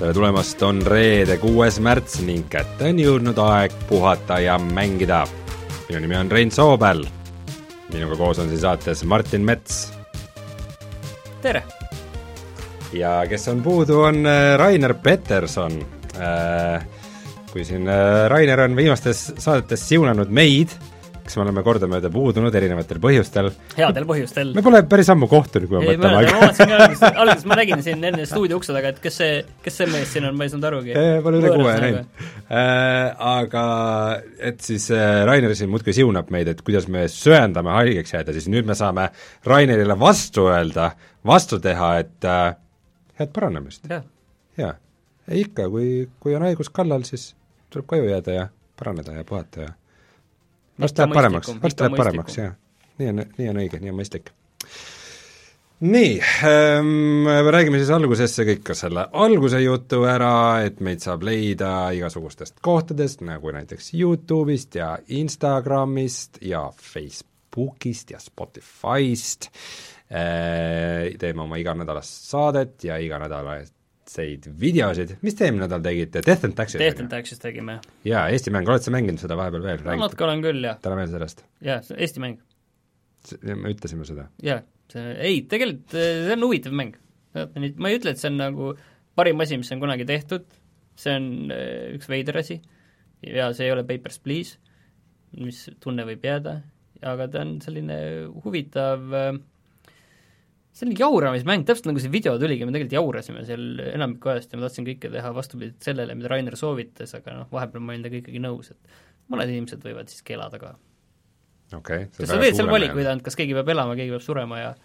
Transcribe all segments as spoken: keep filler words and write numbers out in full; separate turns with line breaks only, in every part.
tere tulemast, on reede kuues märts ning kätte on jõudnud aeg puhata ja mängida. Minu nimi on Rein Soobel. Minuga koos on siis saates Martin Mets.
Tere!
Ja kes on puudu, on Rainer Peterson. Kui siin Rainer on viimastes saadetes siunanud meid, kes me oleme kordamööda puudunud erinevatel põhjustel.
Headel põhjustel.
Me pole päris ammu kohtunud, kui me mõtlema.
Ma vaatasin alguses, alguses ma nägin siin enne stuudio ukse taga, et kes see, kes see mees siin on, ma ei saanud arugi.
Pole üle kuue näinud. Aga et siis Rainer siin muudkui siunab meid, et kuidas me sööndame haigeks jääda, siis nüüd me saame Rainerile vastu öelda, vastu teha, et äh, head paranemist.
Ja.
Ja. Ja ikka, kui, kui on haigus kallal, siis tuleb koju jääda ja paraneda ja puhata ja vast läheb paremaks, vast läheb paremaks, jah. Nii on, nii on õige, nii on mõistlik. Nii, ähm, me räägime siis algusesse kõik ka selle alguse jutu ära, et meid saab leida igasugustest kohtadest, nagu näiteks YouTube'ist ja Instagramist ja Facebookist ja Spotify'st. Äh, teeme oma iganädalast saadet ja iganädalast seid videosid, mis te eelmine nädal tegite? Death and Taxis
Death and Taxis tegime.
Jaa, Eesti mäng, oled sa mänginud seda vahepeal veel?
No, natuke olen küll, jah.
Täna veel sellest?
Jaa, Eesti mäng.
Me ütlesime seda?
Jaa, see, ei, tegelikult see on huvitav mäng. Ma ei ütle, et see on nagu parim asi, mis on kunagi tehtud, see on üks veider asi ja see ei ole Papers, Please, mis tunne võib jääda, aga ta on selline huvitav selline jauramismäng, täpselt nagu see video tuligi, me tegelikult jaurasime seal enamiku ajast ja ma tahtsin kõike teha vastupidit sellele, mida Rainer soovitas, aga noh, vahepeal ma olin temaga ikkagi nõus, et mõned inimesed võivad siis kelada ka.
Okay,
kas sa teed seal valikuid ainult, kas keegi peab elama, keegi peab surema ja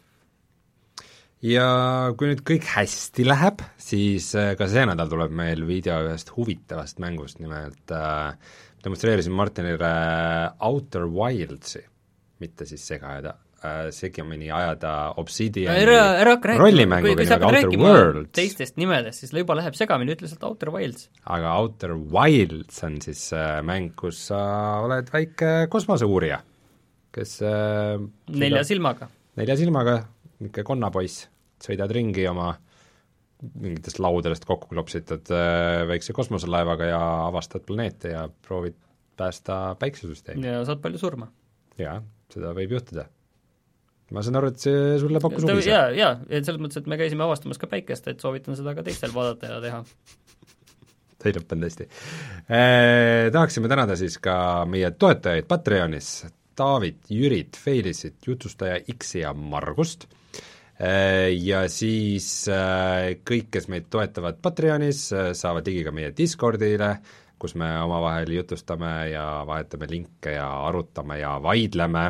ja kui nüüd kõik hästi läheb, siis ka see nädal tuleb meil video ühest huvitavast mängust, nimelt äh, demonstreerisin Martinile Outer Wildsi, mitte siis sega jääda segamini ajada Obsidiani rollimängu,
kui sa hakkad rääkima teistest nimedest, siis juba läheb segamini, ütle sealt Outer Wilds.
Aga Outer Wilds on siis mäng, kus sa oled väike kosmoseuurija, kes
nelja silmaga.
Nelja silmaga, niisugune konnapoiss, sõidad ringi oma mingitest laudadest kokku klopsitad väikse kosmoselaevaga ja avastad planeete ja proovid päästa päiksesüsteemi.
Ja saad palju surma.
Jaa, seda võib juhtuda. Ma saan aru, et see sulle pakkus huvi.
Jaa, jaa, et selles mõttes, et me käisime avastamas ka päikest, et soovitan seda ka teistel vaadata ja teha.
Ta ei lõppen tõesti. Eh, tahaksime tänada siis ka meie toetajaid Patreonis, Taavit, Jürit, Feilisit, Jutustaja X ja Margust. Eh, ja siis eh, kõik, kes meid toetavad Patreonis, saavad ligi ka meie Discordile, kus me omavahel jutustame ja vahetame linke ja arutame ja vaidleme.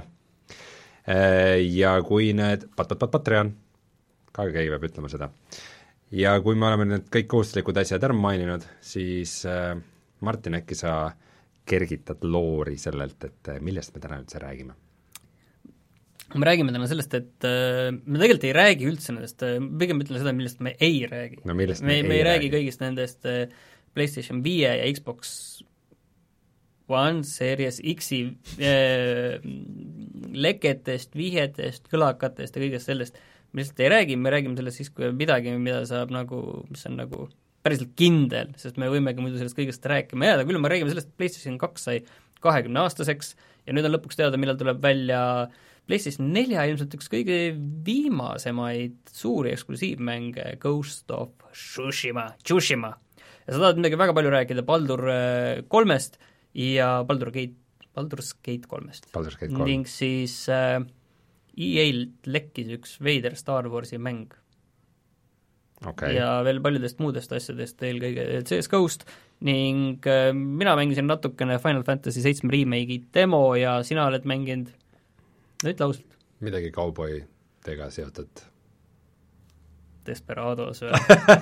Ja kui need pat, pat, pat, Patreon, ka keegi peab ütlema seda, ja kui me oleme need kõik kohustuslikud asjad ära maininud, siis äh, Martin, äkki sa kergitad loori sellelt, et millest me täna üldse räägime?
Me räägime täna sellest, et äh, me tegelikult ei räägi üldse nendest, äh, pigem ütlen seda, millest me ei räägi.
No millest
me,
me,
me ei
räägi
räägi kõigist nendest äh, PlayStation viie ja Xbox One, Series X-i äh, leketest, vihjetest, kõlakatest ja kõigest sellest, me lihtsalt ei räägi, me räägime sellest siis, kui midagi, mida saab nagu, mis on nagu päriselt kindel, sest me võimegi muidu sellest kõigest rääkima jääda, küll me räägime sellest, et PlayStation kaks sai kahekümne aastaseks ja nüüd on lõpuks teada, millal tuleb välja PlayStation nelja, ilmselt üks kõige viimasemaid suuri eksklusiivmänge, Ghost of Tsushima, Tsushima. Ja sa tahad midagi väga palju rääkida Baldur kolmest ja Baldur Gate, Baldur's Gate kolmest.
Baldur's Gate kolm.
Ning siis äh, E A-lt lekkis üks veider Star Warsi mäng.
Okay.
Ja veel paljudest muudest asjadest, eelkõige C S G-st, ning äh, mina mängisin natukene Final Fantasy seitse remake'i demo ja sina oled mänginud, no ütle ausalt.
Midagi cowboy-tega seotud.
Desperados või?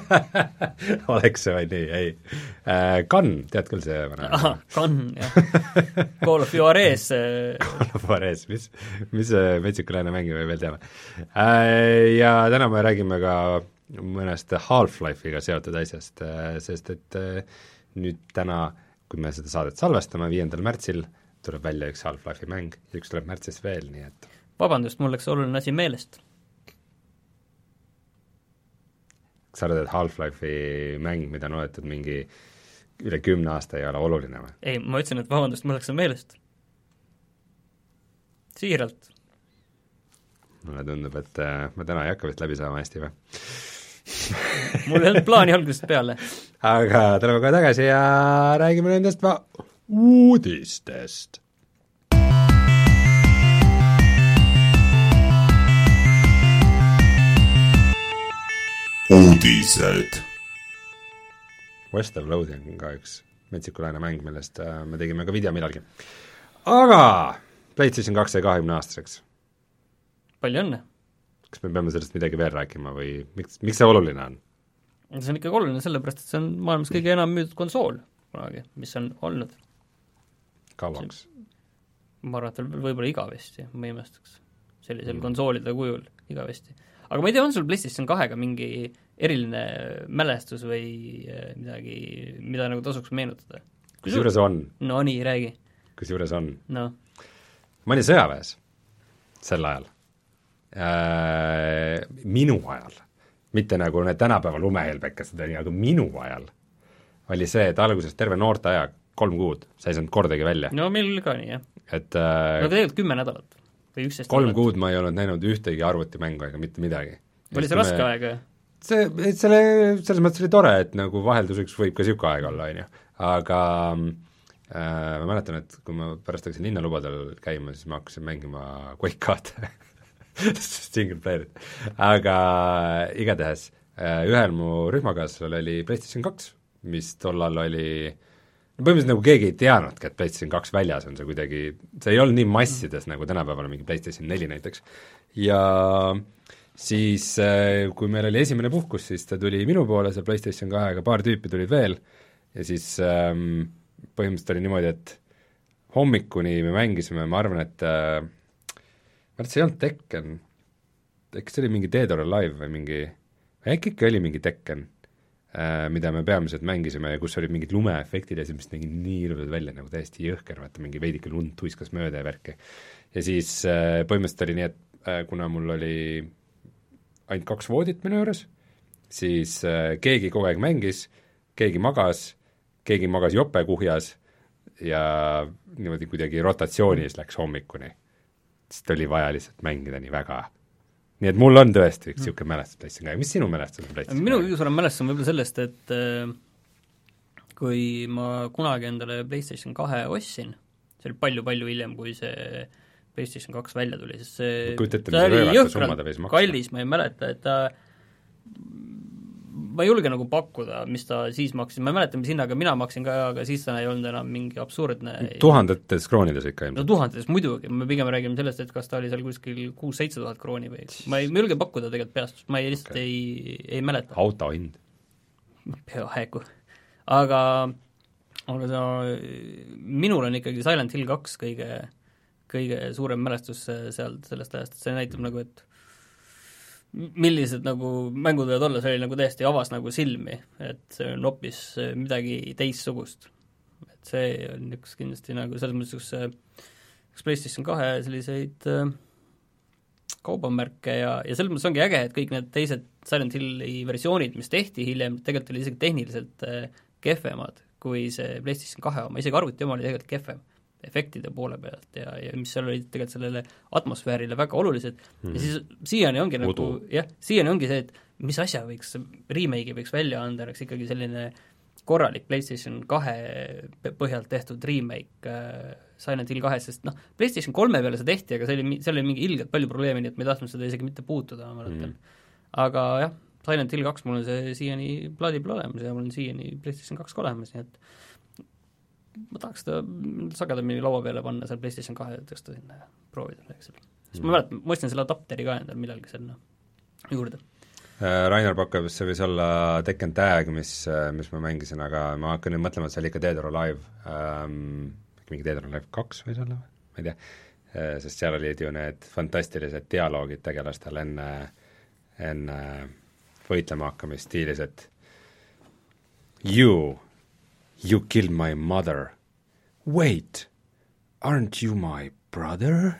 Oleks see või nii, ei. Äh, Gun, tead küll see?
Aha, Gun, jah. Call of Juarez.
Call of Juarez, mis, mis metsikulaine mängi me veel teame. Äh, ja täna me räägime ka mõnest Half-Life'iga seotud asjast, sest et nüüd täna, kui me seda saadet salvestame, viiendal märtsil tuleb välja üks Half-Life'i mäng ja üks tuleb märtsis veel, nii et
vabandust, mul läks oluline asi meelest.
kas sa arvad, et Half-Life'i mäng, mida on oletud mingi üle kümne aasta ei ole oluline või?
ei, ma ütlesin, et vabandust, mul läks see meelest. Siiralt.
mulle tundub, et äh, ma täna ei hakka vist läbi saama hästi või?
mul ei olnud plaani algusest peale.
aga tuleme kohe tagasi ja räägime nendest va- uudistest.
uudised.
West of Loathing on ka üks metsikulaine mäng, millest äh, me tegime ka video millalgi. aga PlayStation kaks sai kahekümne aastaseks.
palju õnne!
kas me peame sellest midagi veel rääkima või miks, miks see oluline on?
see on ikkagi oluline sellepärast, et see on maailmas kõige enam müüdud konsool kunagi, mis on olnud.
kauaks?
ma arvan, et võib-olla igavesti, ma ei imestaks. sellisel mm. konsoolide kujul igavesti. aga ma ei tea, on sul PlayStation kahega mingi eriline mälestus või midagi, mida nagu tasuks meenutada?
kusjuures on.
no nii, räägi.
kusjuures on.
no.
ma olin sõjaväes sel ajal äh,. Minu ajal, mitte nagu need tänapäeva lumehelbekesed, aga minu ajal oli see, et alguses terve noorte aja kolm kuud, sa ei saanud kordagi välja.
no meil oli ka nii, jah.
et äh,
no tegelikult kümme nädalat või üksteist
kolm
nädalat.
kuud ma ei olnud näinud ühtegi arvutimängu ega mitte midagi.
oli see raske me... aeg?
see, selle, selles mõttes oli tore, et nagu vahelduseks võib ka niisugune aeg olla, on ju, aga äh, ma mäletan, et kui ma pärast hakkasin linnalubadel käima, siis ma hakkasin mängima Quake kahte single player'it, aga igatahes äh, ühel mu rühmakaaslasel oli PlayStation kaks, mis tollal oli põhimõtteliselt nagu keegi ei teadnudki, et PlayStation kaks väljas on, see kuidagi, see ei olnud nii massides nagu tänapäeval mingi PlayStation neli näiteks, ja siis kui meil oli esimene puhkus, siis ta tuli minu poole, see PlayStation kahega, paar tüüpi tulid veel, ja siis ähm, põhimõtteliselt oli niimoodi, et hommikuni me mängisime, ma arvan, et äh, ma arvan, et see ei olnud Tekken, äkki see oli mingi Dead or Alive või mingi, äkki ikka oli mingi Tekken, äh, mida me peamiselt mängisime ja kus olid mingid lumeefektid ja see, mis nägi nii ilusad välja, nagu täiesti jõhker, vaata mingi veidike lund tuiskas mööda ja värki. Ja siis äh, põhimõtteliselt oli nii, et äh, kuna mul oli ainult kaks voodit minu juures, siis äh, keegi kogu aeg mängis, keegi magas, keegi magas jope kuhjas ja niimoodi kuidagi rotatsioonis läks hommikuni. Sest oli vaja lihtsalt mängida nii väga. Nii et mul on tõesti üks niisugune mälestus PlayStation kahega. Mis sinu mälestus on PlayStation?
Minu kõige suurem mälestus on võib-olla sellest, et äh, kui ma kunagi endale PlayStation kahe ostsin, see oli palju-palju hiljem, kui see PlayStation kaks välja tuli, sest see,
ette,
see oli jõhkralt kallis, ma ei mäleta, et ta ma ei julge nagu pakkuda, mis ta siis maksis, ma ei mäleta, mis hinnaga mina maksin ka, aga siis ta ei olnud enam mingi absurdne
tuhandetes kroonides ikka
ilmselt. No tuhandetes muidugi, me pigem räägime sellest, et kas ta oli seal kuskil kuus-seitse tuhat krooni või ma ei ma julge pakkuda tegelikult peast, ma ei, lihtsalt okay. ei, ei mäleta.
Auto hind.
Peaaegu. Aga, aga sa, minul on ikkagi Silent Hill kaks kõige, kõige suurem mälestus seal sellest ajast, et see näitab nagu, et millised nagu mängud võivad olla, see oli nagu täiesti avas nagu silmi, et see on hoopis midagi teistsugust. Et see on üks kindlasti nagu selles mõttes üks, üks PlayStation kahe selliseid äh, kaubamärke ja, ja selles mõttes ongi äge, et kõik need teised Silent Hilli versioonid, mis tehti hiljem, tegelikult oli isegi tehniliselt äh, kehvemad kui see PlayStation kahe oma, isegi arvuti oma oli tegelikult kehvem efektide poole pealt ja, ja mis seal olid tegelikult sellele atmosfäärile väga olulised mm. ja siis siiani ongi Udu. nagu, jah, siiani ongi see, et mis asja võiks, remake'i võiks välja anda, oleks ikkagi selline korralik PlayStation kahe põhjalt tehtud remake äh, Silent Hill kahest, sest noh, PlayStation kolme peale see tehti, aga see oli, seal oli mingi ilgelt palju probleeme, nii et me ei tahtnud seda isegi mitte puutuda, ma mäletan mm.. aga jah, Silent Hill kaks, mul on see siiani plaadi peal olemas ja mul on siiani PlayStation kaks ka olemas, nii et ma tahaks seda sagedamini laua peale panna, seal PlayStation kahe tõsta sinna ja proovida midagi seal. Sest ma mäletan, ma ostsin selle adapteri ka endal millalgi sinna juurde.
Rainer pakub, see võis olla Tekken Tag, mis, mis ma mängisin, aga ma hakkan nüüd mõtlema, et see oli ikka Dead or Alive ähm, mingi Dead or Alive kaks võis olla, ma ei tea, sest seal olid ju need fantastilised dialoogid tegelastel enne, enne võitlema hakkamist stiilis, et you You killed my mother. Wait, aren't you my brother?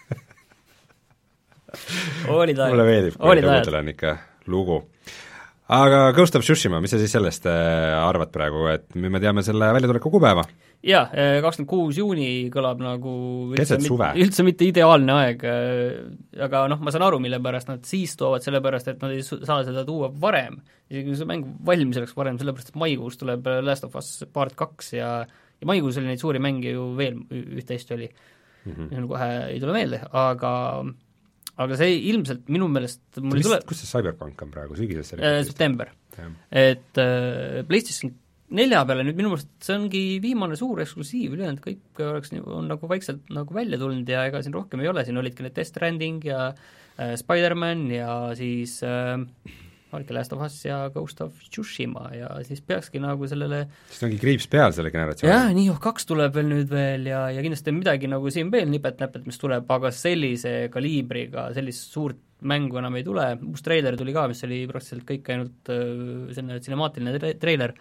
Olid ajad.
Mulle meeldib, kui teudel on ikka lugu. aga Ghost of Tsushima, mis sa siis sellest arvad praegu, et me teame selle väljatuleku kuupäeva?
jaa, kakskümmend kuus juuni kõlab nagu üldse,
mit,
üldse mitte ideaalne aeg, aga noh, ma saan aru, mille pärast nad siis toovad, sellepärast et nad ei saa seda tuua varem, isegi kui see mäng valmis oleks varem, sellepärast et maikuus tuleb Last of Us Part kaks ja, ja maikuus oli neid suuri mänge ju veel üht-teist oli mm, -hmm. mis kohe ei tule meelde, aga aga see ilmselt minu meelest mul
mis,
tule...
kus see Cyberpunk on praegu, sügises
äh, september, et äh, PlayStation nelja peale nüüd minu meelest see ongi viimane suur eksklusiiv, ülejäänud kõik oleks, on nagu vaikselt nagu välja tulnud ja ega siin rohkem ei ole, siin olidki need Death Stranding ja äh, Spider-Man ja siis äh, olidki Last of Us ja Ghost of Tsushima ja siis peakski nagu sellele
siis ongi kriips peal selle generatsiooni.
jah, Nioh kaks tuleb veel nüüd veel ja, ja kindlasti midagi nagu siin veel nipet-näpet, mis tuleb, aga sellise kaliibriga, sellist suurt mängu enam ei tule, uus treiler tuli ka, mis oli praktiliselt kõik ainult äh, selline cinemaatiline tre- treiler,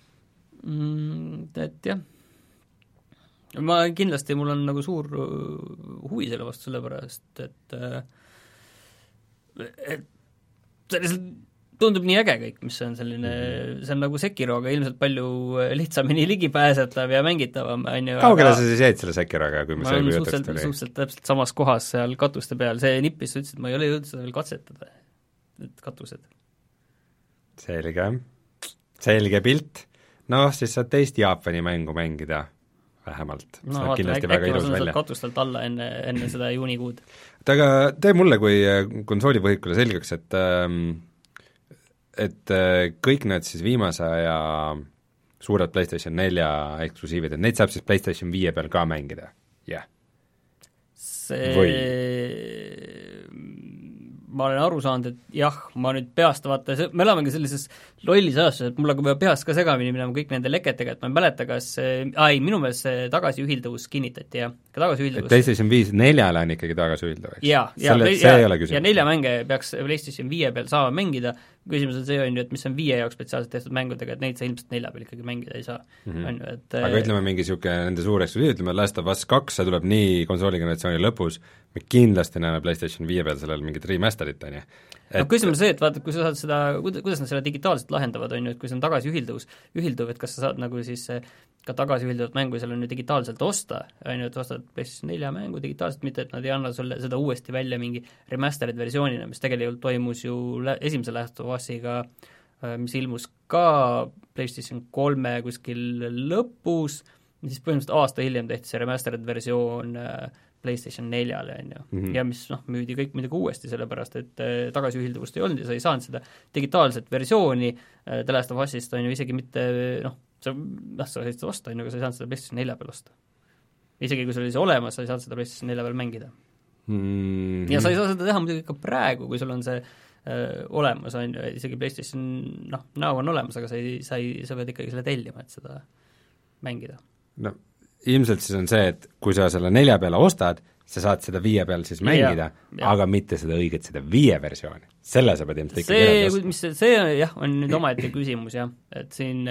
et jah, ma kindlasti, mul on nagu suur huvi selle vastu, sellepärast et et see lihtsalt tundub nii äge kõik, mis on selline, see on nagu Sekiroga ilmselt palju lihtsamini ligipääsetav ja mängitavam, on ju.
kaugele sa siis jäid selle Sekiroga, kui
ma olen suhteliselt, suhteliselt täpselt samas kohas seal katuste peal, see nippis, sa ütlesid, et ma ei ole jõudnud seda veel katsetada, et katused.
selge, selge pilt. noh, siis saad teist Jaapani mängu mängida vähemalt.
no vaata, äkki ma saan sealt katustelt alla enne, enne seda juunikuud.
aga tee mulle kui konsoolipõhikule selgeks, et et kõik need siis viimase aja suured PlayStation nelja eksklusiivid, et neid saab siis PlayStation viie peal ka mängida, jah yeah.?
see Või? ma olen aru saanud, et jah, ma nüüd peast vaata, me elamegi sellises lollis ajastuses, et mul hakkab juba peast ka segamini minema kõik nende leketega, et ma ei mäleta, kas aa ei, minu meelest see tagasiühildavus kinnitati, jah, ka tagasiühildavus.
PlayStation viis neljale on ikkagi tagasiühildav, eks?
jaa, ja, ja, ja nelja mänge peaks PlayStation viie peal saama mängida, küsimus on see, on ju, et mis on viie jaoks spetsiaalselt tehtud mängudega, et neid sa ilmselt nelja peal ikkagi mängida ei saa mm, -hmm. on ju, et
aga ütleme mingi niisugune nende suur eksklusiiv, ütleme Last of Us kaks, see tuleb nii konsooligeneratsiooni lõpus, me kindlasti näeme PlayStation viie peal sellel mingit remasterit, on ju.
no küsimus see, et vaata, kui sa saad seda, kuidas nad selle digitaalselt lahendavad, on ju, et kui see on tagasiühilduvus, ühilduv, et kas sa saad nagu siis ka tagasiühilduvat mängu seal on ju digitaalselt osta, on ju, et ostad PlayStation nelja mängu digitaalselt, mitte et nad ei anna sulle seda uuesti välja mingi remastered versioonina, mis tegelikult toimus ju lä- esimese Last of Usiga, mis ilmus ka PlayStation kolme kuskil lõpus, siis põhimõtteliselt aasta hiljem tehti see remastered versioon PlayStation neljale, on ju mm, -hmm. ja mis noh, müüdi kõik midagi uuesti, sellepärast et äh, tagasiühilduvust ei olnud ja sa ei saanud seda digitaalset versiooni äh, The Last of Usist, on ju, isegi mitte noh, sa, noh, sa said seda osta, on ju, aga sa ei saanud seda PlayStation nelja peal osta. Isegi kui sul oli see olemas, sa ei saanud seda PlayStation nelja peal mängida mm. -hmm. ja sa ei saa seda teha muidugi ka praegu, kui sul on see äh, olemas, on ju, isegi PlayStation noh, näo on olemas, aga sa ei, sa ei, sa pead ikkagi selle tellima, et seda mängida.
no ilmselt siis on see, et kui sa selle nelja peale ostad, sa saad seda viie peal siis mängida, aga mitte seda õiget, seda viie versiooni. selle sa pead ilmselt ikkagi
see, mis see, see jah, on nüüd omaette küsimus jah, et siin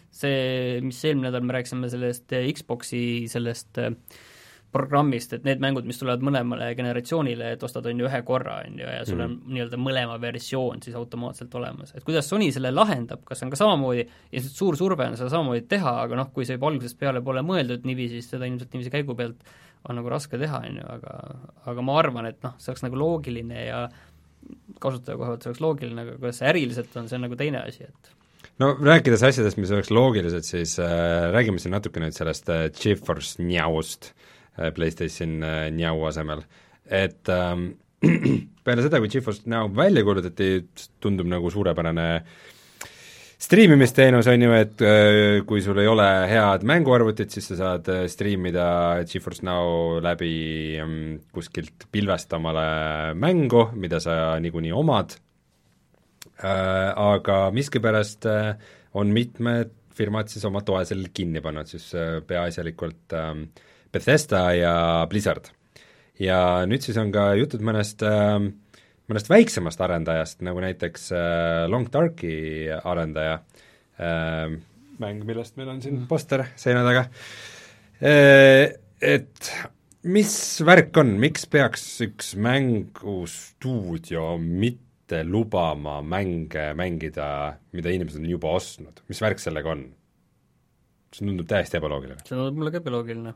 see, mis eelmine nädal me rääkisime sellest Xboxi sellest programmist, et need mängud, mis tulevad mõlemale generatsioonile, et ostad on ju ühe korra, on ju, ja sul on mm. nii-öelda mõlema versioon siis automaatselt olemas. Et kuidas Sony selle lahendab, kas on ka samamoodi, ja suur surve on seda samamoodi teha, aga noh, kui see juba algusest peale pole mõeldud niiviisi, siis seda ilmselt niiviisi käigu pealt on nagu raske teha, on ju, aga aga ma arvan, et noh, see oleks nagu loogiline ja kasutaja koha pealt see oleks loogiline, aga kuidas see äriliselt on, see on nagu teine asi, et
no rääkides asjadest, mis oleks loogilised, siis äh, räägime siin natuke nüüd sellest äh, GeForce Now'st PlayStation Now asemel, et ähm, peale seda, kui GeForce Now välja kuulutati, tundub nagu suurepärane striimimisteenus, on ju, et äh, kui sul ei ole head mänguarvutit, siis sa saad striimida GeForce Now läbi ähm, kuskilt pilvest omale mängu, mida sa niikuinii omad äh,, aga miskipärast äh, on mitmed firmad siis oma toe sellel kinni pannud, siis äh, peaasjalikult äh, Bethesda ja Blizzard. ja nüüd siis on ka jutud mõnest, mõnest väiksemast arendajast, nagu näiteks Long Darki arendaja, mäng, millest meil on siin poster seina taga, et mis värk on, miks peaks üks mängustuudio mitte mitte lubama mänge mängida, mida inimesed on juba ostnud, mis värk sellega on? see tundub täiesti ebaloogiline.
see tundub mulle ka ebaloogiline.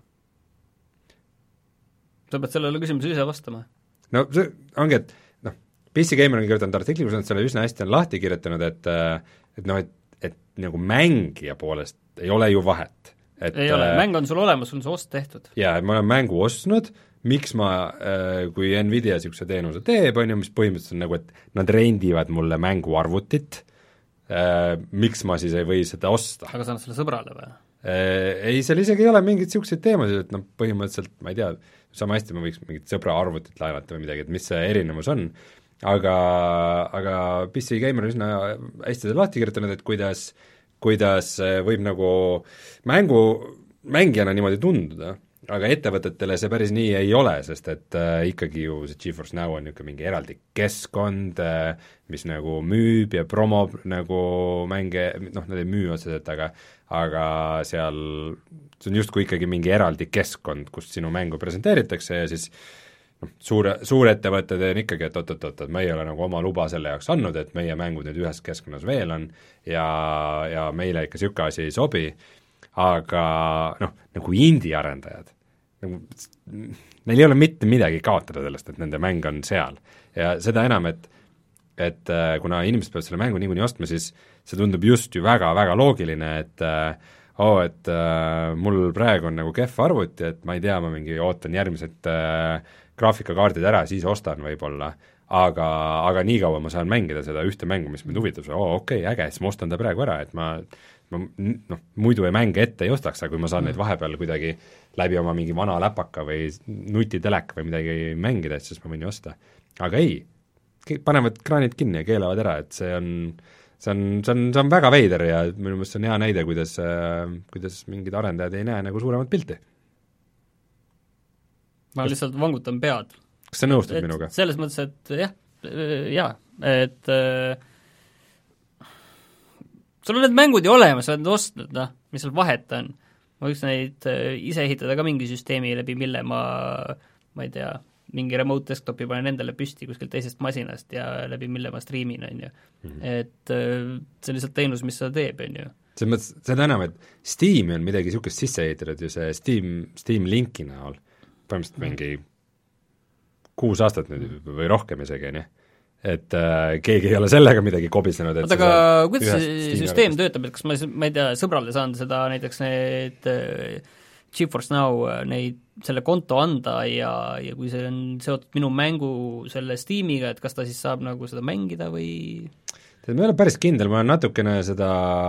sa pead sellele küsimusele ise vastama.
no see ongi, et noh, P C Gamer on kirjutanud artikli, kus nad selle üsna hästi on lahti kirjutanud, et et noh, et, et nagu mängija poolest ei ole ju vahet. Et,
ei ole, mäng on sul olemas, sul on see ost tehtud.
jaa, et ma olen mängu ostnud, miks ma, kui Nvidia niisuguse teenuse teeb, on ju, mis põhimõtteliselt on nagu, et nad rendivad mulle mänguarvutit, miks ma siis ei või seda osta?
aga sa annad selle sõbrale või?
Ei, seal isegi ei ole mingeid niisuguseid teemasid, et noh, põhimõtteliselt ma ei tea, sama hästi ma võiks mingit sõbra arvutit laenata või midagi, et mis see erinevus on, aga, aga P C Gamer on üsna hästi seda lahti kirjutanud, et kuidas, kuidas võib nagu mängu, mängijana niimoodi tunduda, aga ettevõtetele see päris nii ei ole, sest et äh, ikkagi ju see GeForce Now on niisugune mingi eraldi keskkond äh,, mis nagu müüb ja promob nagu mänge, noh, nad ei müü otseselt, aga aga seal see on justkui ikkagi mingi eraldi keskkond, kus sinu mängu presenteeritakse ja siis noh, suure, suurettevõtted on ikkagi, et oot-oot-oot, et me ei ole nagu oma luba selle jaoks andnud, et meie mängud nüüd ühes keskkonnas veel on ja, ja meile ikka niisugune asi ei sobi, aga noh, nagu indie-arendajad, nagu neil ei ole mitte midagi kaotada sellest, et nende mäng on seal. Ja seda enam, et et äh, kuna inimesed peavad selle mängu niikuinii ostma, siis see tundub just ju väga-väga loogiline, et äh, oo, et äh, mul praegu on nagu kehv arvuti, et ma ei tea, ma mingi ootan järgmised äh, graafikakaardid ära, siis ostan võib-olla, aga, aga nii kaua ma saan mängida seda ühte mängu, mis mind huvitab, oo okei okay,, äge, siis ma ostan ta praegu ära, et ma ma noh, muidu ei mänge ette ei ostaks, aga kui ma saan mm. neid vahepeal kuidagi läbi oma mingi vana läpaka või nutiteleka või midagi mängida, et siis ma võin ju osta. Aga ei, panevad kraanid kinni ja keelavad ära, et see on, see on, see on, see on väga veider ja minu meelest see on hea näide, kuidas, kuidas mingid arendajad ei näe nagu suuremat pilti.
Ma kas, lihtsalt vangutan pead.
Kas sa nõustud et, minuga?
Selles mõttes, et jah, jaa, et äh, sul on need mängud ju olemas, sa oled ostnud, noh, mis seal vahet on. Ma võiks neid äh, ise ehitada ka mingi süsteemi läbi, mille ma, ma ei tea, mingi remote desktopi panen endale püsti kuskilt teisest masinast ja läbi mille ma striimin, on ju. Mm-hmm. Et äh, see on lihtsalt teenus, mis seda teeb, on ju. See
mõttes, seda enam, et Steam'i on midagi niisugust sisse ehitatud ju see Steam, Steam linki näol, põhimõtteliselt mm-hmm. mingi kuus aastat nüüd või rohkem isegi, on ju. Et äh, keegi ei ole sellega midagi kobisenud.
Oota, aga kuidas see süsteem töötab, et kas ma, ma ei tea, sõbrale saan seda näiteks need äh, GeForce Now neid, selle konto anda ja, ja kui see on seotud minu mängu selle Steamiga, et kas ta siis saab nagu seda mängida või?
Tead, ma ei ole päris kindel, ma olen natukene seda,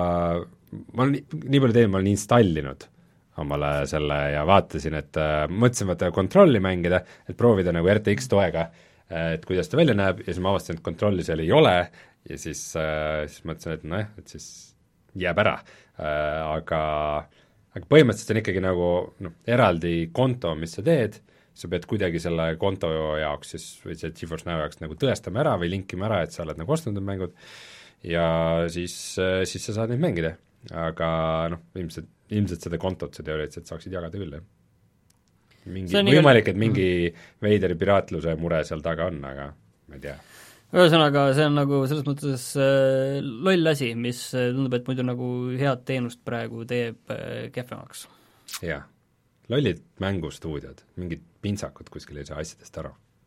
ma olen nii, nii palju teinud, ma olen installinud omale selle ja vaatasin, et äh, mõtlesin vaata kontrolli mängida, et proovida nagu R T X toega, et kuidas ta välja näeb ja siis ma avastasin, et kontrolli seal ei ole ja siis, äh, siis mõtlesin, et noh, et siis jääb ära äh,, aga aga põhimõtteliselt on ikkagi nagu noh, eraldi konto, mis sa teed, sa pead kuidagi selle konto jaoks siis, või see GeForce Now jaoks nagu tõestama ära või linkima ära, et sa oled nagu ostnud need mängud ja siis, siis sa saad neid mängida, aga noh, ilmselt, ilmselt seda kontot sa teoreetiliselt saaksid jagada küll, jah. Mingi, võimalik, et mingi veider piraatluse mure seal taga on, aga ma ei tea.
Ühesõnaga, see on nagu selles mõttes äh, loll asi, mis tundub, et muidu nagu head teenust praegu teeb äh, kehvemaks.
jah, lollid mängustuudiod, mingid pintsakud kuskil ei saa asjadest aru.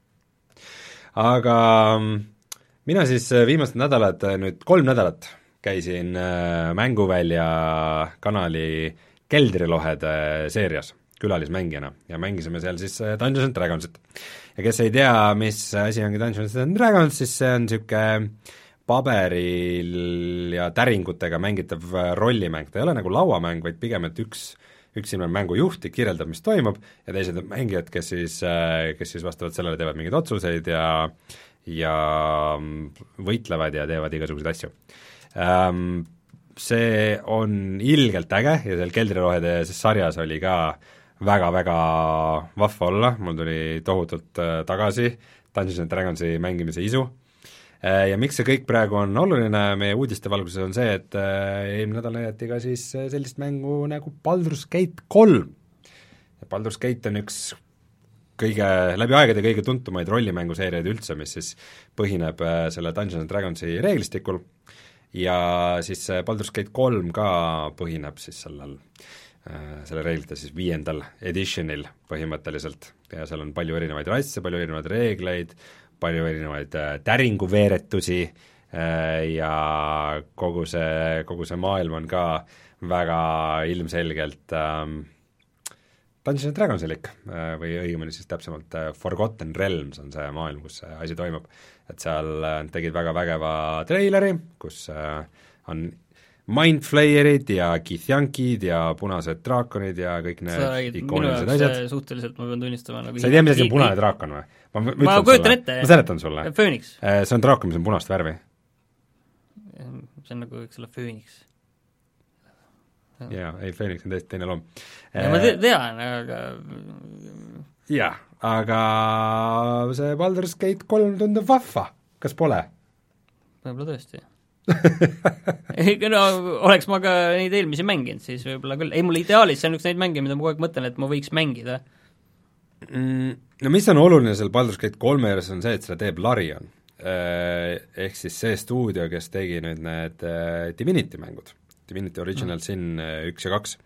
Aga mina siis viimased nädalad, nüüd kolm nädalat käisin äh, Mänguvälja kanali Keldrilohede seerias külalismängijana ja mängisime seal siis Dungeons and Dragonsit. Ja kes ei tea, mis asi ongi Dungeons and Dragons, siis see on niisugune paberil ja täringutega mängitav rollimäng, ta ei ole nagu lauamäng, vaid pigem, et üks, üks inimene mängujuhti kirjeldab, mis toimub ja teised mängijad, kes siis, kes siis vastavalt sellele teevad mingeid otsuseid ja ja võitlevad ja teevad igasuguseid asju ähm, see on ilgelt äge ja seal Keldrilohede sarjas oli ka väga-väga vahva olla, mul tuli tohutult äh, tagasi Dungeons and Dragonsi mängimise isu äh, ja miks see kõik praegu on oluline meie uudiste valguses on see, et äh, eelmine nädal näidati ka siis sellist mängu nagu Baldur's Gate kolm. ja Baldur's Gate on üks kõige, läbi aegade kõige tuntumaid rollimänguseeriaid üldse, mis siis põhineb selle Dungeons and Dragonsi reeglistikul ja siis Baldur's Gate kolm ka põhineb siis sellel, selle reeglite siis viiendal editionil põhimõtteliselt ja seal on palju erinevaid rasse, palju erinevaid reegleid, palju erinevaid täringuveeretusi ja kogu see, kogu see maailm on ka väga ilmselgelt ähm, Dungeons and Dragonsilik või õigemini siis täpsemalt Forgotten Realms on see maailm, kus see asi toimub. Et seal tegid väga vägeva treileri, kus on Mindflayerid ja Githyankid ja punased draakonid ja kõik need ikoonilised asjad.
Suhteliselt ma pean tunnistama nagu
sa ei tea, mis asi on punane draakon või?
Ma, ma kujutan ette.
Ma seletan sulle.
Phoenix.
See on draakon, mis on punast värvi.
See on nagu üks selle Phoenix.
jaa, ei, Phoenix on täiesti teine loom.
ja ma te- tean, aga
jah, aga see Baldur's Gate kolm tundub vahva, kas pole?
võib-olla tõesti. ei, no oleks ma ka neid eelmisi mänginud, siis võib-olla küll, ei mul ideaalis see on üks neid mänge, mida ma kogu aeg mõtlen, et ma võiks mängida.
Mm, no mis on oluline seal Baldur's Gate kolme juures on see, et seda teeb Larian, ehk siis see stuudio, kes tegi nüüd need Divinity mängud. Divinity Original Sin üks ja kaks.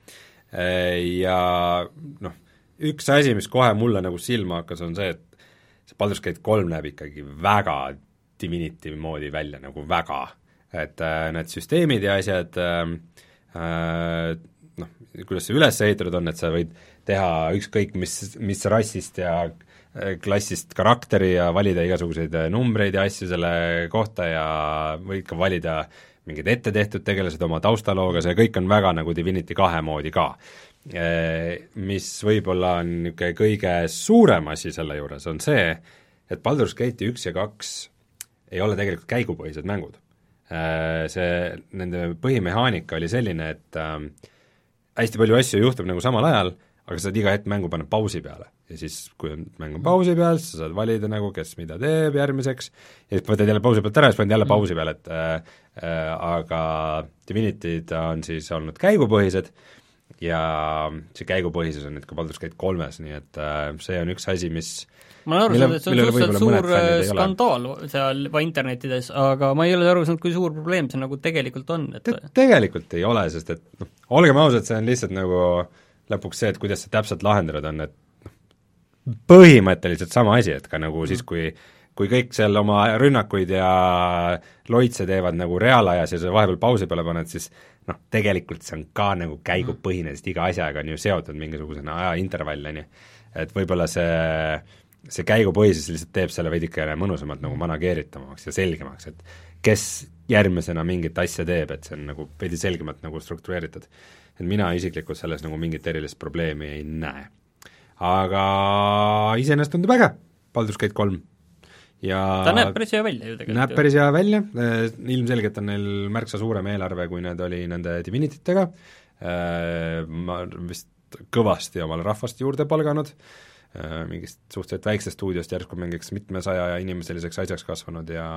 Ja noh, üks asi, mis kohe mulle nagu silma hakkas, on see, et see Baldur's Gate kolm näeb ikkagi väga Divinity moodi välja, nagu väga. Et äh, need süsteemid ja asjad äh, noh, kuidas see üles ehitatud on, et sa võid teha ükskõik mis, mis rassist ja klassist karakteri ja valida igasuguseid numbreid ja asju selle kohta ja võid ka valida mingid ette tehtud tegelased oma taustalooga, see kõik on väga nagu Divinity kahe moodi ka. Mis võib-olla on niisugune kõige suurem asi selle juures, on see, et Baldur's Gate üks ja kaks ei ole tegelikult käigupõhised mängud. See, nende põhimehaanika oli selline, et äh, hästi palju asju juhtub nagu samal ajal, aga sa saad iga hetk mängu panna pausi peale. Ja siis, kui on mäng on pausi peal, sa saad valida nagu, kes mida teeb järgmiseks, ja siis võtad jälle pausi pealt ära, siis paned jälle pausi peale, et äh, äh, aga Divinityd on siis olnud käigupõhised ja see käigupõhisus on nüüd ka Baldur's Gate kolmes, nii et äh, see on üks asi, mis
ma olen aru saanud, et see on suhteliselt suur skandaal seal juba internetides, aga ma ei ole aru saanud, kui suur probleem see nagu tegelikult on, et
Te tegelikult ei ole, sest et noh, olgem ausad, see on lihtsalt nagu lõpuks see, et kuidas see täpselt lahendanud on, et põhimõtteliselt sama asi, et ka nagu siis, kui kui kõik seal oma rünnakuid ja loitse teevad nagu reaalajas ja sa vahepeal pausi peale paned, siis noh, tegelikult see on ka nagu käigupõhine, sest iga asjaga on ju seotud mingisugusena ajaintervall, on ju. Et võib-olla see, see käigupõhisus lihtsalt teeb selle veidikene mõnusamalt nagu manageeritamaks ja selgemaks, et kes järgmisena mingit asja teeb, et see on nagu veidi selgemalt nagu struktureeritud. Et mina isiklikult selles nagu mingit erilist probleemi ei näe. Aga iseenesest tundub äge, Baldur's Gate kolm. Ja
ta näeb päris hea välja ju tegelikult.
Näeb päris hea välja, ilmselgelt on neil märksa suurem eelarve, kui need oli nende Divinititega, ma vist kõvasti omale rahvast juurde palganud, mingist suhteliselt väiksest stuudiost järsku mingiks mitmesaja inimeseliseks asjaks kasvanud ja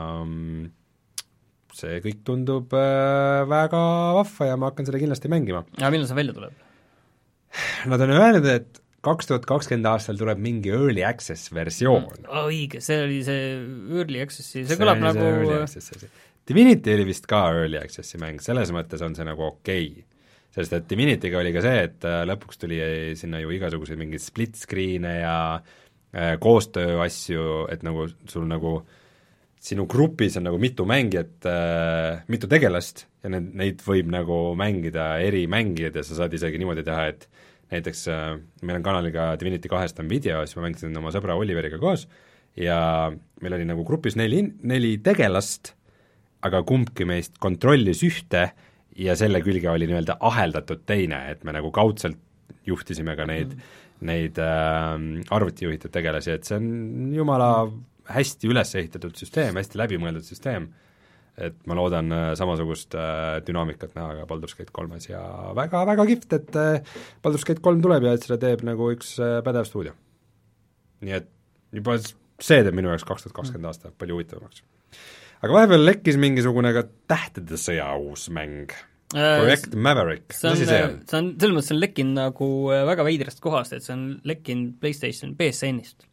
see kõik tundub väga vahva ja ma hakkan seda kindlasti mängima.
Ja millal see välja tuleb?
Nad on öelnud, et kaks tuhat kakskümmend aastal tuleb mingi early access versioon.
Oh, õige, see oli see early accessi, see kõlab nagu
Divinity oli vist ka early accessi mäng, selles mõttes on see nagu okei okay. Sest et Divinityga oli ka see, et lõpuks tuli sinna ju igasuguseid mingeid split screen'e ja äh, koostöö asju, et nagu sul nagu sinu grupis on nagu mitu mängijat äh,, mitu tegelast ja need, neid võib nagu mängida eri mängijad ja sa saad isegi niimoodi teha, et näiteks äh, meil on kanaliga Divinity kahest on video, siis ma mängisin oma sõbra Oliveriga koos ja meil oli nagu grupis neli, neli tegelast, aga kumbki meist kontrollis ühte ja selle külge oli nii-öelda aheldatud teine, et me nagu kaudselt juhtisime ka neid mm., neid äh, arvutijuhitud tegelasi, et see on jumala hästi üles ehitatud süsteem, hästi läbimõeldud süsteem, et ma loodan äh, samasugust äh, dünaamikat näha ka Baldur's Gate kolmes ja väga-väga kihvt, et äh, Baldur's Gate kolm tuleb ja et seda teeb nagu üks äh, pädev stuudio. Nii et juba see teeb minu jaoks kaks tuhat kakskümmend aasta palju huvitavamaks. Aga vahepeal lekkis mingisugune ka Tähtede sõja uus mäng, Project Maverick, mis asi see on?
see on, selles mõttes see on lekkinud nagu väga veidrast kohast, et see on lekkinud PlayStation P S N-ist.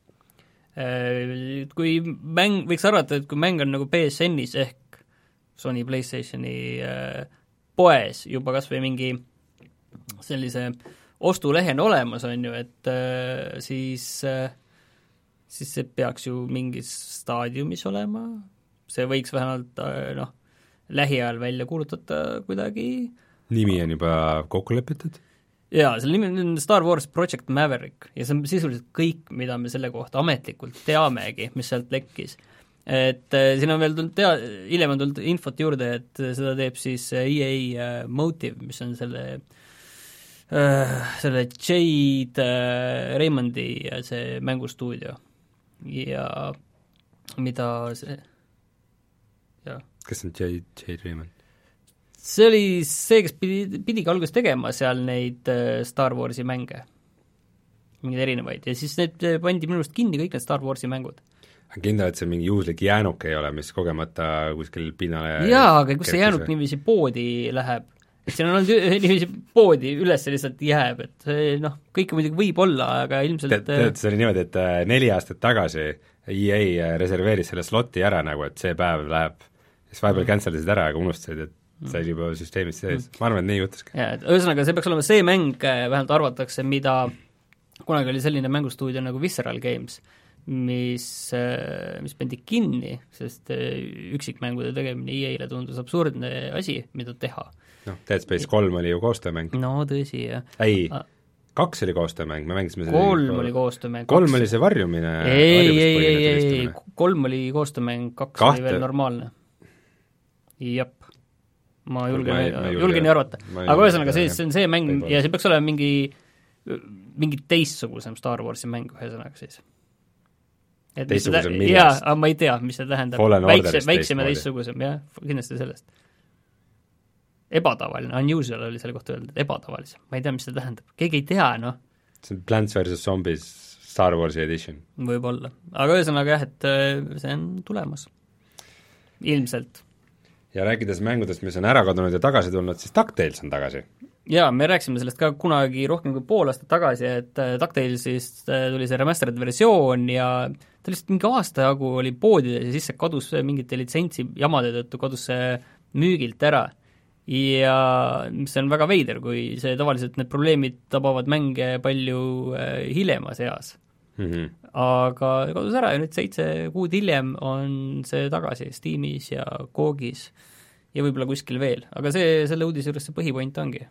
Kui mäng, võiks arvata, et kui mäng on nagu P S N-is ehk Sony PlayStationi poes juba kas või mingi sellise ostulehen olemas, on ju, et siis, siis see peaks ju mingis staadiumis olema, see võiks vähemalt noh, lähiajal välja kuulutada kuidagi.
Nimi on juba kokku lepitud?
Jaa, selle nimi on Star Wars Project Maverick ja see on sisuliselt kõik, mida me selle kohta ametlikult teamegi, mis sealt lekkis. Et äh, siin on veel tulnud tea-, hiljem on tulnud infot juurde, et seda teeb siis E A äh, Motive, mis on selle äh, selle Jade äh, Raymondi see mängustuudio ja mida see jah
kes on Jade, Jade Raymond?
See oli see, kes pidi, pidigi alguses tegema seal neid Star Warsi mänge, mingeid erinevaid, ja siis need pandi minu arust kinni kõik need Star Warsi mängud.
Kindel, et see mingi juhuslik jäänuk ei ole, mis kogemata kuskil pinnale
jaa, aga kus see jäänuk või? Niiviisi poodi läheb, et siin on olnud niiviisi poodi üles lihtsalt jääb, et noh, kõike muidugi võib olla, aga ilmselt
Te, te, see oli niimoodi, et neli aastat tagasi E A reserveeris selle sloti ära nagu, et see päev läheb siis vahepeal cancel'isid ära, aga unustasid, et see oli juba süsteemis sees. Ma arvan, et nii juhtuski.
Jaa, et ühesõnaga, see peaks olema see mäng, vähemalt arvatakse, mida kunagi oli selline mängustuudio nagu Visceral Games, mis, mis pandi kinni, sest üksikmängude tegemine E A-le tundus absurdne asi, mida teha.
Noh, Dead Space kolm oli ju koostöömäng.
No tõsi, jah.
Ei, kaks oli koostöömäng, me mängisime
kolm oli koostöömäng.
kolm oli see varjumine.
Ei, ei, ei, ei, kolm oli koostöömäng, kaks Kahte. Oli veel normaalne. Jep, ma julgen, ma ei, ma julgen, julgen nii arvata. Aga ühesõnaga, see, see on see mäng ja see peaks olema mingi, mingi teistsugusem Star Warsi mäng, ühesõnaga siis.
Teistsugusem millest?
Jaa, aga ma ei tea, mis see tähendab. Väikse, väiksem ja teistsugusem, jah, kindlasti sellest. Ebatavaline, unusual oli selle kohta öeldud, ebatavalisem. Ma ei tea, mis see tähendab. Keegi ei tea, noh.
See on Plants versus Zombies Star Warsi edition.
Võib-olla. Aga ühesõnaga jah, et see on tulemas. Ilmselt.
Ja rääkides mängudest, mis on ära kadunud ja tagasi tulnud, siis DuckTales on tagasi.
Jaa, me rääkisime sellest ka kunagi rohkem kui pool aastat tagasi, et DuckTalesist tuli see remastered versioon ja ta lihtsalt mingi aasta jagu oli poodides ja siis see kadus mingite litsentsi jamade tõttu, kadus see müügilt ära. Ja see on väga veider, kui see tavaliselt need probleemid tabavad mänge palju hiljemas eas. Mm-hmm. Aga kadus ära ja nüüd seitse kuud hiljem on see tagasi Steamis ja Googis ja võib-olla kuskil veel, aga see, selle uudise juures see põhipoint ongi.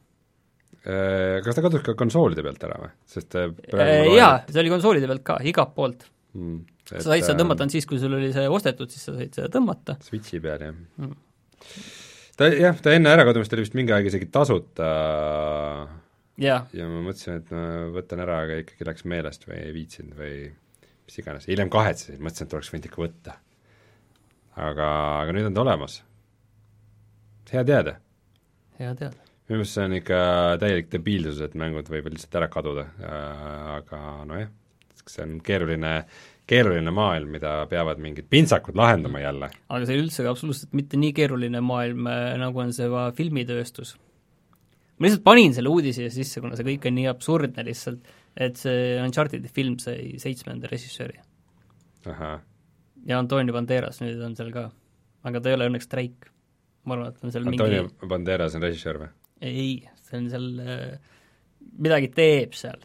Kas ta kadus ka konsoolide pealt ära või? Sest
jaa, see oli konsoolide pealt ka, igalt poolt. Mm, et, sa said seda tõmmata ainult siis, kui sul oli see ostetud, siis sa said seda tõmmata.
Switchi peal, jah mm.. ta, jah, ta enne ärakadumist oli vist mingi aeg isegi tasuta ja, ja ma mõtlesin, et ma võtan ära, aga ikkagi läks meelest või ei viitsinud või mis iganes, hiljem kahetsesin, mõtlesin, et oleks võinud ikka võtta. Aga, aga nüüd on ta olemas. Hea teada.
Hea teada.
Minu meelest see on ikka täielik debiilsus, et mängud võivad lihtsalt ära kaduda, aga nojah, see on keeruline, keeruline maailm, mida peavad mingid pintsakud lahendama jälle.
Aga see ei üldse absoluutselt mitte nii keeruline maailm, nagu on see va filmitööstus. Ma lihtsalt panin selle uudise sisse, kuna see kõik on nii absurdne lihtsalt, et see Uncharted film sai seitsmenda režissööri.
Aha.
Ja Antonio Banderas nüüd on seal ka. Aga ta ei ole õnneks Drake. Ma arvan, et on seal
Antonio
mingi...
Antonio Banderas on režissöör või?
Ei, see on seal äh, midagi teeb seal.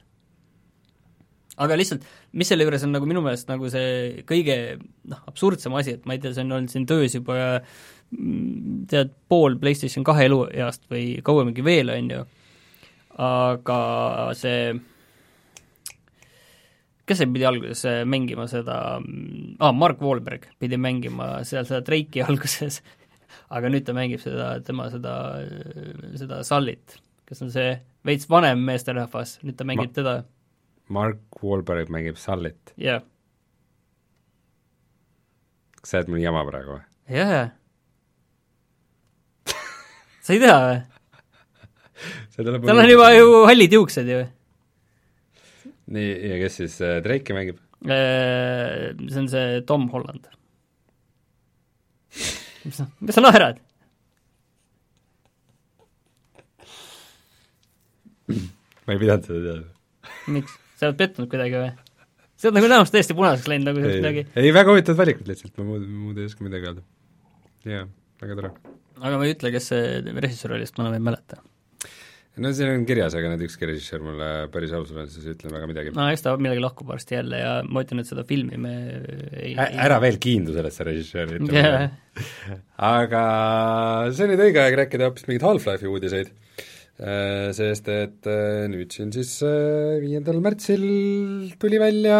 Aga lihtsalt, mis selle juures on nagu minu meelest nagu see kõige noh, absurdsem asi, et ma ei tea, see on olnud siin töös juba ja tead, pool PlayStation kahe elueast või kauemegi veel, on ju, aga see, kes see pidi alguses mängima seda, ah, Mark Wahlberg pidi mängima seal seda Drake'i alguses, aga nüüd ta mängib seda, tema seda, seda Sullit, kes on see veits vanem meesterahvas, nüüd ta mängib Ma- teda.
Mark Wahlberg mängib Sullit?
jah.
Kas sa oled mul jama praegu või?
jah, jah. Sa ei tea või? tal on juba ju hallid juuksed ju.
Nii, ja kes siis äh, Drake'i mängib?
See on see Tom Holland. mis, mis sa naerad?
ma ei pidanud seda teada.
Miks? sa oled pettunud kuidagi või? see on nagu näost täiesti punaseks läinud, nagu
ei,
midagi.
ei, väga huvitavad valikud lihtsalt, ma muud, muud ei oska midagi öelda. jaa, väga tore.
aga ma ei ütle, kes see režissöör oli, sest ma enam ei mäleta.
no siin on kirjas, aga need ükski režissöör mulle päris ausalt öeldes ei ütle väga midagi.
no eks ta millegi lahkub varsti jälle ja ma ütlen, et seda filmi me ei
Ä, ära ei... veel kiindu sellesse režissööri
yeah.
aga see on nüüd õige aeg rääkida hoopis mingeid Half-Life'i uudiseid, sest et nüüd siin siis viiendal märtsil tuli välja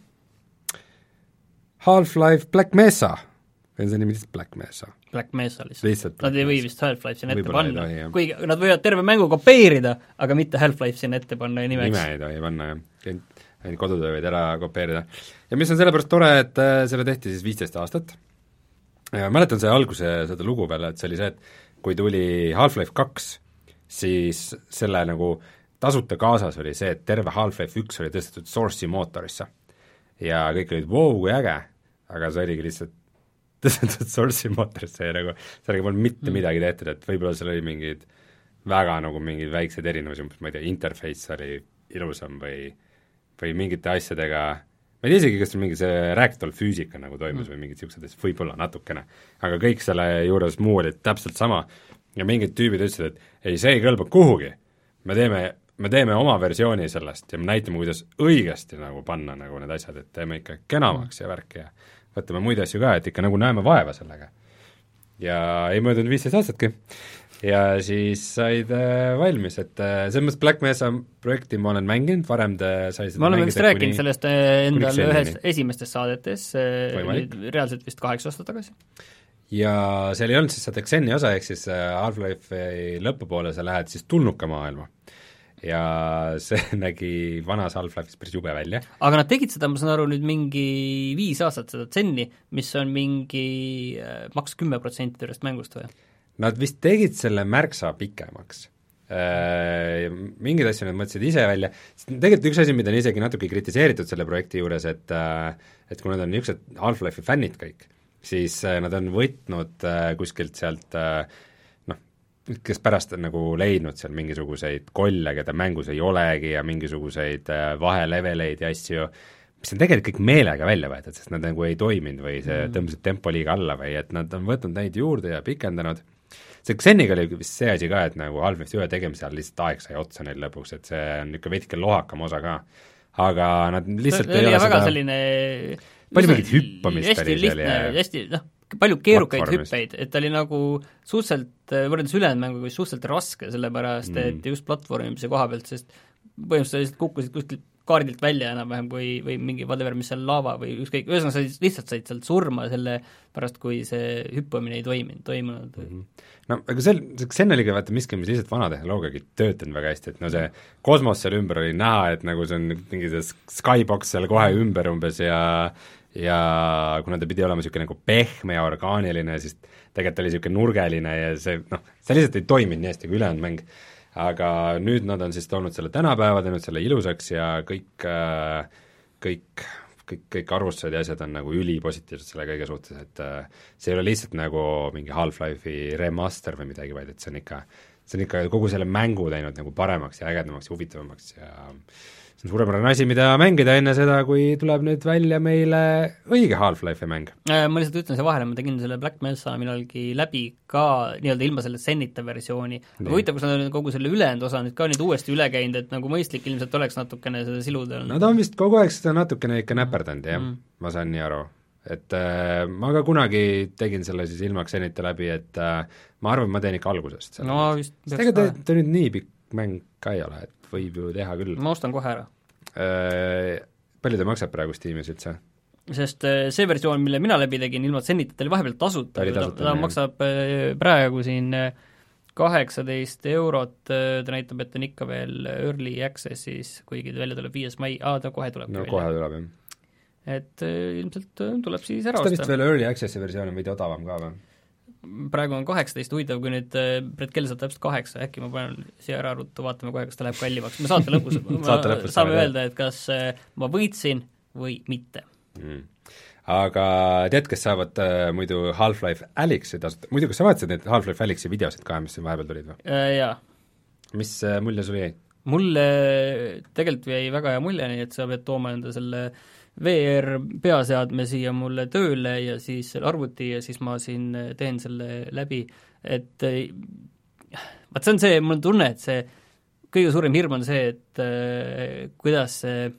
Half-Life Black Mesa, või on see nimi lihtsalt Black Mesa?
Black Mesa lihtsalt,
lihtsalt
nad ei või vist Half-Life sinna ette panna,
tohi,
kuigi nad võivad terve mängu kopeerida, aga mitte Half-Life sinna ette panna ja nimeks.
nime ei tohi panna, jah, ainult kodutöö võid ära kopeerida. ja mis on sellepärast tore, et selle tehti siis viisteist aastat, ja mäletan see alguse seda lugu veel, et see oli see, et kui tuli Half-Life kaks, siis selle nagu tasuta kaasas oli see, et terve Half-Life üks oli tõstetud Source'i mootorisse. ja kõik olid, vau, kui äge, aga see oligi lihtsalt tõstetud Source'i mootorisse ja nagu sellega polnud mitte midagi tehtud, et võib-olla seal oli mingid väga nagu mingid väiksed erinevusi, ma ei tea, interface oli ilusam või, või mingite asjadega, ma ei tea isegi, kas mingi see ragdoll füüsika nagu toimus mm. või mingid niisugused asjad, võib-olla natukene, aga kõik selle juures muu oli täpselt sama. Ja mingid tüübid ütlesid, et ei, see ei kõlba kuhugi, me teeme, me teeme oma versiooni sellest ja me näitame, kuidas õigesti nagu panna nagu need asjad, et teeme ikka kenamaks ja värki ja võtame muid asju ka, et ikka nagu näeme vaeva sellega. Ja ei möödunud viisteist aastatki ja siis said äh, valmis, et äh, selles mõttes Black Mesa projekti ma olen mänginud, varem te sai seda
ma olen vist rääkinud
kuni,
sellest endal ühes esimestes saadetes, reaalselt vist kaheksa aastat tagasi.
Ja seal ei olnud siis seda Xeni osa, ehk siis Half-Life'i lõpupoole sa lähed siis tulnuka maailma. Ja see nägi vanas Half-Life'is päris jube välja.
Aga nad tegid seda, ma saan aru, nüüd mingi viis aastat seda Xeni, mis on mingi maks kümme protsenti tõrjast mängust või?
Nad vist tegid selle märksa pikemaks. Mingid asju nad mõtlesid ise välja, tegelikult üks asi, mida on isegi natuke kritiseeritud selle projekti juures, et et kui nad on niisugused Half-Life'i fännid kõik, siis nad on võtnud kuskilt sealt noh, kes pärast on nagu leidnud seal mingisuguseid kolle, keda mängus ei olegi ja mingisuguseid vaheleveleid ja asju, mis on tegelikult kõik meelega välja võetud, sest nad nagu ei toiminud või see mm. tõmbasid tempo liiga alla või et nad on võtnud neid juurde ja pikendanud. See Xeniga oli vist see asi ka, et nagu Half-Life ühe tegemise all lihtsalt aeg sai otsa neil lõpuks, et see on ikka veidike lohakam osa ka, aga nad lihtsalt
see ei ole väga seda... selline
palju mingit hüppamist
hästi lihtne, hästi, noh, palju keerukaid platvormist. Hüppeid, et ta oli nagu suhteliselt, võrreldes ülejäänud mänguga, suhteliselt raske, sellepärast mm. et just platvormimise koha pealt, sest põhimõtteliselt kukkusid kuskilt kaardilt välja enam-vähem kui, või mingi whatever, mis seal lava või ükskõik, ühesõnaga sa lihtsalt said sealt surma selle pärast, kui see hüppamine ei toiminud, toimunud mm. -hmm.
No aga sel, Xen oli ka vaata miski, mis lihtsalt vana tehnoloogiagi töötanud väga hästi, et no see kosmos seal ümber oli näha, et nagu see on mingi see skybox seal kohe ümber umbes ja ja kuna ta pidi olema niisugune nagu pehme ja orgaaniline, siis tegelikult oli niisugune nurgeline ja see, noh, see lihtsalt ei toiminud nii hästi kui ülejäänud mäng. Aga nüüd nad on siis toonud selle tänapäeva, teinud selle ilusaks ja kõik, kõik, kõik, kõik arvustused ja asjad on nagu ülipositiivsed selle kõige suhtes, et see ei ole lihtsalt nagu mingi Half-Life'i remaster või midagi, vaid et see on ikka, see on ikka kogu selle mängu teinud nagu paremaks ja ägedamaks ja huvitavamaks ja see on suurepärane asi, mida mängida enne seda, kui tuleb nüüd välja meile õige Half-Life'i mäng.
Ma lihtsalt ütlen see vahele, ma tegin selle Black Mesa millalgi läbi ka nii-öelda ilma selle Zenita versiooni. Aga huvitav, kus nad on kogu selle ülejäänud osa nüüd ka nüüd uuesti üle käinud, et nagu mõistlik ilmselt oleks natukene seda siluda.
No ta on vist kogu aeg seda natukene ikka näperdanud, jah mm., ma saan nii aru. Et äh, ma ka kunagi tegin selle siis ilma Zenita läbi, et äh, ma arvan, ma teen ikka algusest.
No vist
peaks ka. Ta nüüd nii pikk mäng ka ei ole, et võib ju teha küll.
Ma ostan kohe ära.
Palju ta maksab praegu Steamis üldse?
Sest see versioon, mille mina läbi tegin ilma Zenita, ta oli vahepeal tasuta, ta, ta, ta maksab praegu siin kaheksateist eurot, ta näitab, et on ikka veel early access'is, kuigi välja tuleb viies mai, aa, ta kohe tuleb
no
välja.
kohe tuleb, jah.
Et ilmselt tuleb siis ära
osta. Kas ta vist veel early access'i versioon on veidi odavam ka või?
Praegu on kaheksateist, huvitav, kui nüüd Brett Kell saab täpselt kaheksa, äkki ma panen siia ära ruttu, vaatame kohe, kas ta läheb kallimaks. Me saate lõpus,
saate lõpus
saame öelda, et kas ma võitsin või mitte.
Mm. Aga tead, kes saavad äh, muidu Half-Life Alyxi tasuta, muidu kas sa vaatasid need Half-Life Alyxi videosid ka, mis siin vahepeal tulid või?
Jaa.
Mis äh, mulje sul jäi?
mulle tegelikult jäi väga hea mulje, nii et sa pead tooma enda selle V R peaseadme siia mulle tööle ja siis arvuti ja siis ma siin teen selle läbi, et vaat see on see, mul on tunne, et see kõige suurem hirm on see, et äh, kuidas see,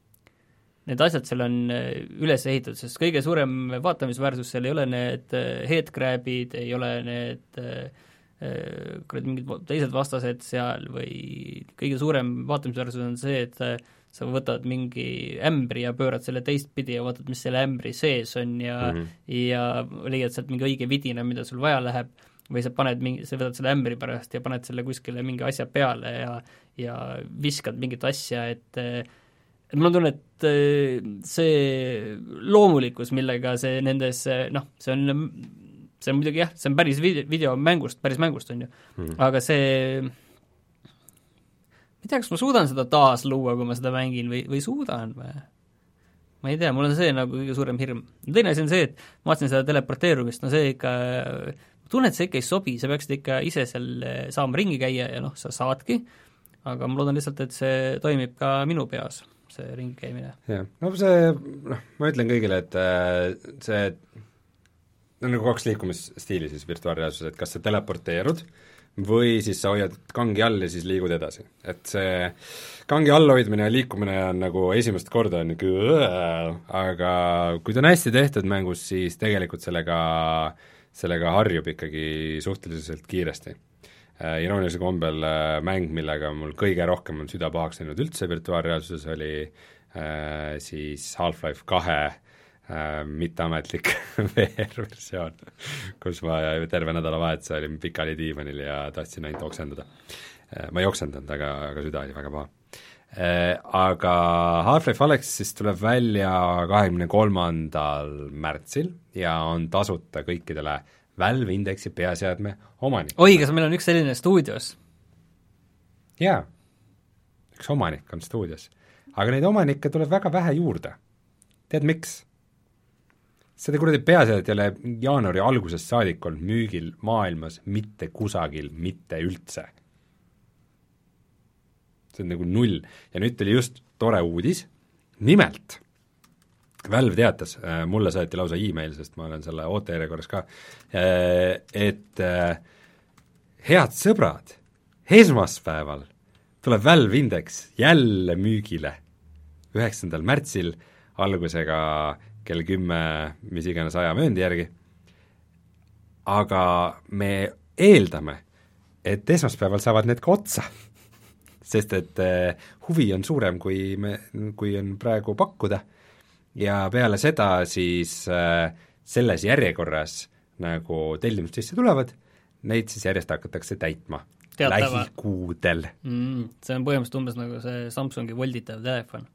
need asjad seal on üles ehitatud, sest kõige suurem vaatamisväärsus seal ei ole need headcrabid, ei ole need äh, kuradi mingid teised vastased seal või kõige suurem vaatamisväärsus on see, et sa võtad mingi ämbri ja pöörad selle teistpidi ja vaatad, mis selle ämbri sees on ja mm -hmm. ja leiad sealt mingi õige vidina, mida sul vaja läheb, või sa paned mingi, sa võtad selle ämbri pärast ja paned selle kuskile mingi asja peale ja ja viskad mingit asja, et et mul on tunne, et see loomulikkus, millega see nendes, noh, see on see on muidugi jah, see on päris video, videomängust, päris mängust on ju mm., aga see ma ei tea, kas ma suudan seda taas luua, kui ma seda mängin või, või suudan või? Ma ei tea, mul on see nagu kõige suurem hirm. Teine asi on see, et ma vaatasin seda teleporteerumist, no see ikka, ma tunnen, et see ikka ei sobi, sa peaksid ikka ise seal saama ringi käia ja noh, sa saadki, aga ma loodan lihtsalt, et see toimib ka minu peas, see ringi käimine.
jah, no see, noh, ma ütlen kõigile, et see on nagu kaks liikumisstiili siis virtuaalreaalsus, et kas sa teleporteerud või siis sa hoiad kangi all ja siis liigud edasi. Et see kangi all hoidmine ja liikumine on nagu esimest korda on nagu õõ, aga kui ta on hästi tehtud mängus, siis tegelikult sellega, sellega harjub ikkagi suhteliselt kiiresti. Iroonilisel kombel mäng, millega mul kõige rohkem on süda pahaks läinud üldse virtuaalreaalsuses, oli äh, siis Half-Life kahe Äh, mitteametlik V R-versioon, kus ma terve nädalavahetuse olin pikali diivanil ja tahtsin ainult oksendada. Äh, ma ei oksendanud, aga, aga süda oli väga paha. Äh, aga Half-Life Alyx siis tuleb välja kahekümne kolmandal märtsil ja on tasuta kõikidele Valve Indexi peaseadme omanik.
oi, kas meil on üks selline stuudios?
jaa, üks omanik on stuudios. Aga neid omanikke tuleb väga vähe juurde. Tead miks? Seda kuradi peaseadet ei ole jaanuari algusest saadik olnud müügil maailmas mitte kusagil, mitte üldse. See on nagu null. Ja nüüd tuli just tore uudis, nimelt Valve teatas, mulle saeti lausa e-mail, sest ma olen selle ootejärjekorras ka, et head sõbrad, esmaspäeval tuleb Valve Index jälle müügile üheksandal märtsil algusega kell kümme, mis iganes aja mööndi järgi, aga me eeldame, et esmaspäeval saavad need ka otsa, sest et äh, huvi on suurem, kui me, kui on praegu pakkuda, ja peale seda siis äh, selles järjekorras nagu tellimust sisse tulevad, neid siis järjest hakatakse täitma
Teatava.
lähikuudel
mm,. See on põhimõtteliselt umbes nagu see Samsungi volditav telefon.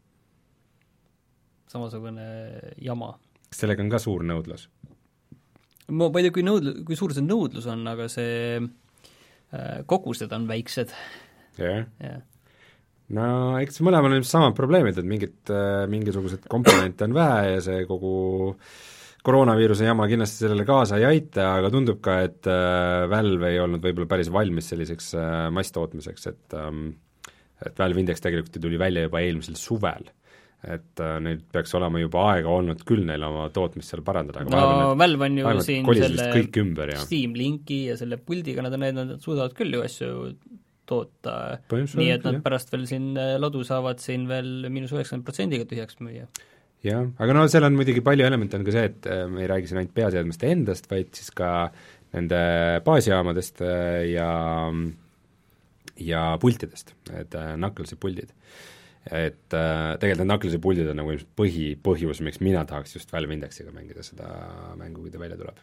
Samasugune jama.
Kas sellega on ka suur nõudlus?
Ma ei tea, kui, nõudl- kui suur see nõudlus on, aga see äh, kogused on väiksed.
jah
yeah.
No eks mõlemal on samad probleemid, et mingid, mingisugused komponente on vähe ja see kogu koroonaviiruse jama kindlasti sellele kaasa ei aita, aga tundub ka, et Valve ei olnud võib-olla päris valmis selliseks masstootmiseks, et et Valve Index tegelikult tuli välja juba eelmisel suvel. Et neil peaks olema juba aega olnud küll neil oma tootmist seal parandada.
Aga no Valve on ju siin selle
ümber,
Steam Linki ja selle puldiga nad on näidanud, et suudavad küll ju asju toota, nii et nad jah. Pärast veel siin ladu saavad siin veel miinus üheksakümmend protsendiga tühjaks müüa.
jah, aga no seal on muidugi palju elemente, on ka see, et me ei räägi siin ainult peaseadmest endast, vaid siis ka nende baasjaamadest ja ja pultidest, et Knucklesi puldid. Et äh, tegelikult need Knucklesi puldid on nagu põhi, põhjus, miks mina tahaks just Valve Indexiga mängida seda mängu, kui ta välja tuleb.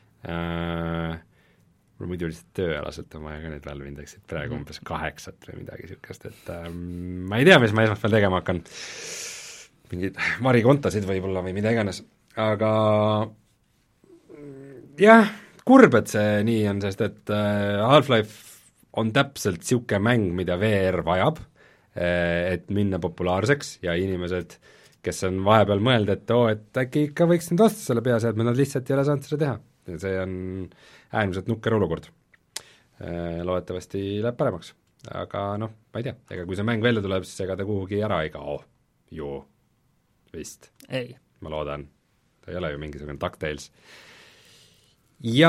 Äh, mul muidu lihtsalt tööalaselt on vaja ka need Valve Indexid praegu umbes kaheksat või midagi niisugust, et äh, ma ei tea, mis ma esmaspäeval tegema hakkan, mingeid varikontasid võib-olla või mida iganes, aga jah, kurb, et see nii on, sest et äh, Half-Life on täpselt niisugune mäng, mida V R vajab, et minna populaarseks ja inimesed, kes on vahepeal mõeld, et oo, et äkki ikka võiks nüüd osta selle peaseadme, nad lihtsalt ei ole saanud seda teha. Ja see on äärmiselt nukker olukord. Loodetavasti läheb paremaks. aga noh, ma ei tea, ega kui see mäng välja tuleb, siis ega ta kuhugi ära ei kao ju vist.
ei.
ma loodan, ta ei ole ju mingisugune DuckTales. Ja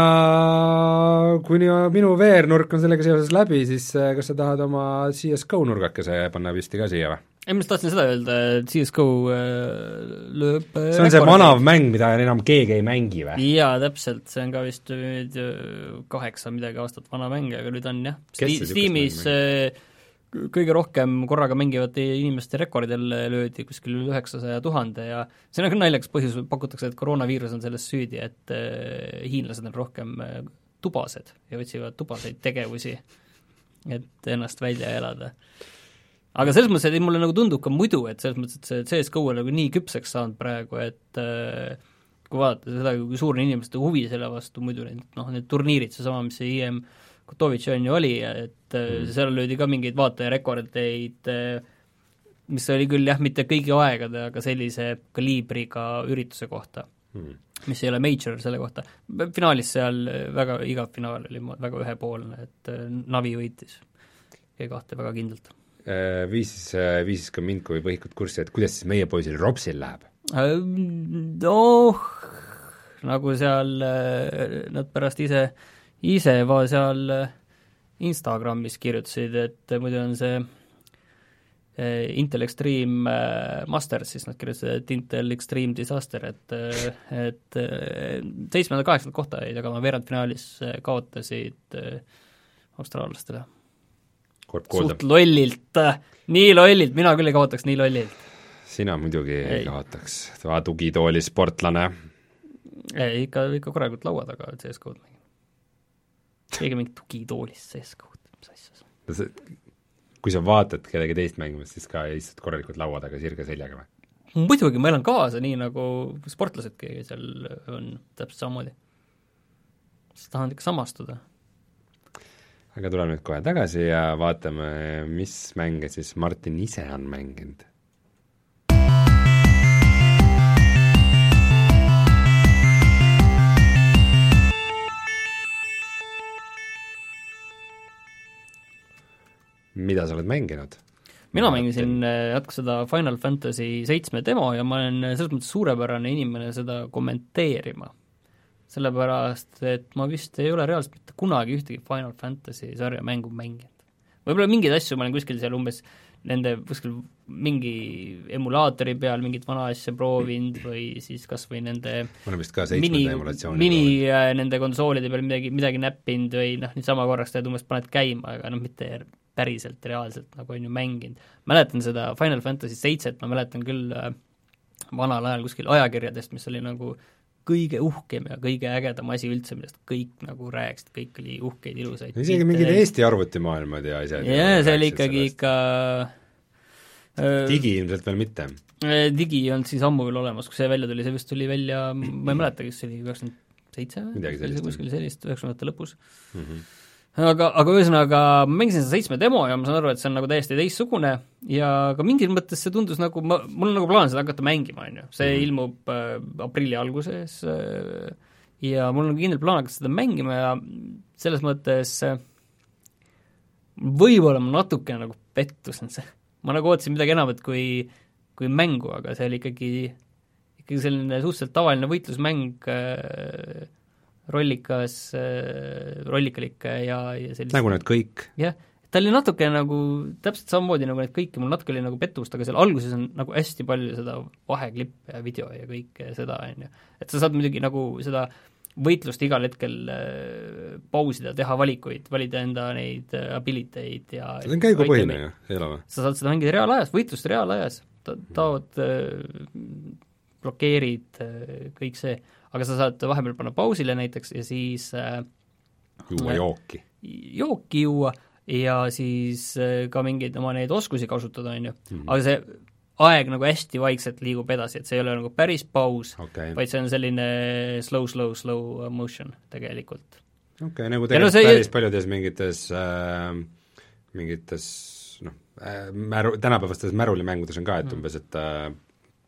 kuni minu V R-nurk on sellega seoses läbi, siis kas sa tahad oma C S G O nurgakese panna püsti ka siia või?
ei, ma just tahtsin seda öelda, et C S G O lööb
see on see vanav mäng, mida enam keegi ei mängi või?
jaa, täpselt, see on ka vist nüüd kaheksa midagi aastat vana mäng, aga nüüd on jah, Steamis kõige rohkem korraga mängivate inimeste rekordil löödi kuskil üheksasaja tuhande ja see on ka naljakas põhjus, pakutakse, et koroonaviirus on selles süüdi, et hiinlased on rohkem tubased ja otsivad tubaseid tegevusi, et ennast välja elada. Aga selles mõttes, et mulle nagu tundub ka muidu, et selles mõttes, et see C S G O on nagu nii küpseks saanud praegu, et kui vaadata seda, kui suur on inimeste huvi selle vastu, muidu need, noh, need turniirid, seesama, mis see I M Kotovitš on ju oli, et mm. seal löödi ka mingeid vaatajarekordeid, mis oli küll jah, mitte kõigi aegade, aga sellise kaliibriga ürituse kohta mm., mis ei ole major selle kohta. Finaalis seal väga, iga finaal oli väga ühepoolne, et Navi võitis G-kahte väga kindlalt.
Viisis, viisis ka mind kui võhikud kurssi, et kuidas siis meie poisil Robsil läheb?
Noh, nagu seal nad pärast ise ise va seal Instagramis kirjutasid, et muidu on see Intel Extreme Master, siis nad kirjutasid, et Intel Extreme Disaster, et et seitsmenda kaheksanda kohta jäid, aga veerandfinaalis kaotasid austraallastele. Suht lollilt, nii lollilt, mina küll ei kaotaks nii lollilt.
Sina muidugi ei, ei kaotaks, tugitooli sportlane.
Ei, ikka, ikka korralikult laua taga C S G O-d mängib. Keegi mingi tugitoolist C S G O-d, mis asja see?
Kui sa vaatad kellegi teist mängimas, siis ka istud korralikult laua taga sirge seljaga või?
Muidugi, ma elan kaasa, nii nagu sportlasedki seal on täpselt samamoodi. Siis tahan ikka samastuda.
Aga tuleme nüüd kohe tagasi ja vaatame, mis mänge siis Martin ise on mänginud. Mida sa oled mänginud?
Mina mängisin jätku seda Final Fantasy seitsme demo ja ma olen selles mõttes suurepärane inimene seda kommenteerima. Sellepärast, et ma vist ei ole reaalselt mitte kunagi ühtegi Final Fantasy sarja mängu mänginud. Võib-olla mingeid asju ma olen kuskil seal umbes nende kuskil mingi emulaatori peal mingit vana asja proovinud või siis kas või nende mini, mini nende konsoolide peal midagi, midagi näppinud või noh, nüüd sama korraks teed umbes paned käima, aga noh, mitte päriselt, reaalselt nagu on ju mänginud. Mäletan seda Final Fantasy seitset, ma mäletan küll vanal ajal kuskil ajakirjadest, mis oli nagu kõige uhkem ja kõige ägedam asi üldse, millest kõik nagu rääksid, kõik oli uhkeid, ilusaid.
Isegi mingid Eesti arvutimaailmad ja asjad.
Jaa, see oli ikkagi ikka
digi ilmselt veel mitte.
Digi ei olnud siis ammu veel olemas, kui see välja tuli, see vist tuli välja, ma ei mäleta, kas see oli üheksakümmend seitse või?
Midagi sellist.
Kuskil sellist, üheksakümnendate lõpus. Mm-hmm. Aga, aga ühesõnaga ma mängisin seda seitsme demo ja ma saan aru, et see on nagu täiesti teistsugune ja ka mingil mõttes see tundus nagu, ma, mul on nagu plaan seda hakata mängima, on ju. See mm-hmm. ilmub äh, aprilli alguses äh, ja mul on kindel plaan hakata seda mängima ja selles mõttes äh, võib-olla ma natuke nagu pettusin see. Ma nagu ootasin midagi enamat kui, kui mängu, aga see oli ikkagi, ikkagi selline suhteliselt tavaline võitlusmäng äh, rollikas, rollikalik ja, ja sellist
nagu need kõik.
Jah, ta oli natuke nagu, täpselt samamoodi nagu need kõik ja mul natuke oli nagu pettust, aga seal alguses on nagu hästi palju seda vaheklippe ja video ja kõike seda, on ju. Et sa saad muidugi nagu seda võitlust igal hetkel pausida, teha valikuid, valida enda neid abiliteid ja
see on käigupõhine ju, ei ole või?
Sa saad seda mängida reaalajas, võitlust reaalajas, ta, taod, blokeerid, kõik see, aga sa saad vahepeal panna pausile näiteks ja siis äh,
juua jooki.
Jooki juua ja siis äh, ka mingeid oma neid oskusi kasutada, on ju. Mm-hmm. Aga see aeg nagu hästi vaikselt liigub edasi, et see ei ole nagu päris paus, okay. Vaid see on selline slow, slow, slow motion tegelikult.
Okei, okay, nagu tegelikult no see... päris paljudes mingites äh, mingites noh, äh, märu, tänapäevastes märulimängudes on ka, et umbes, et äh,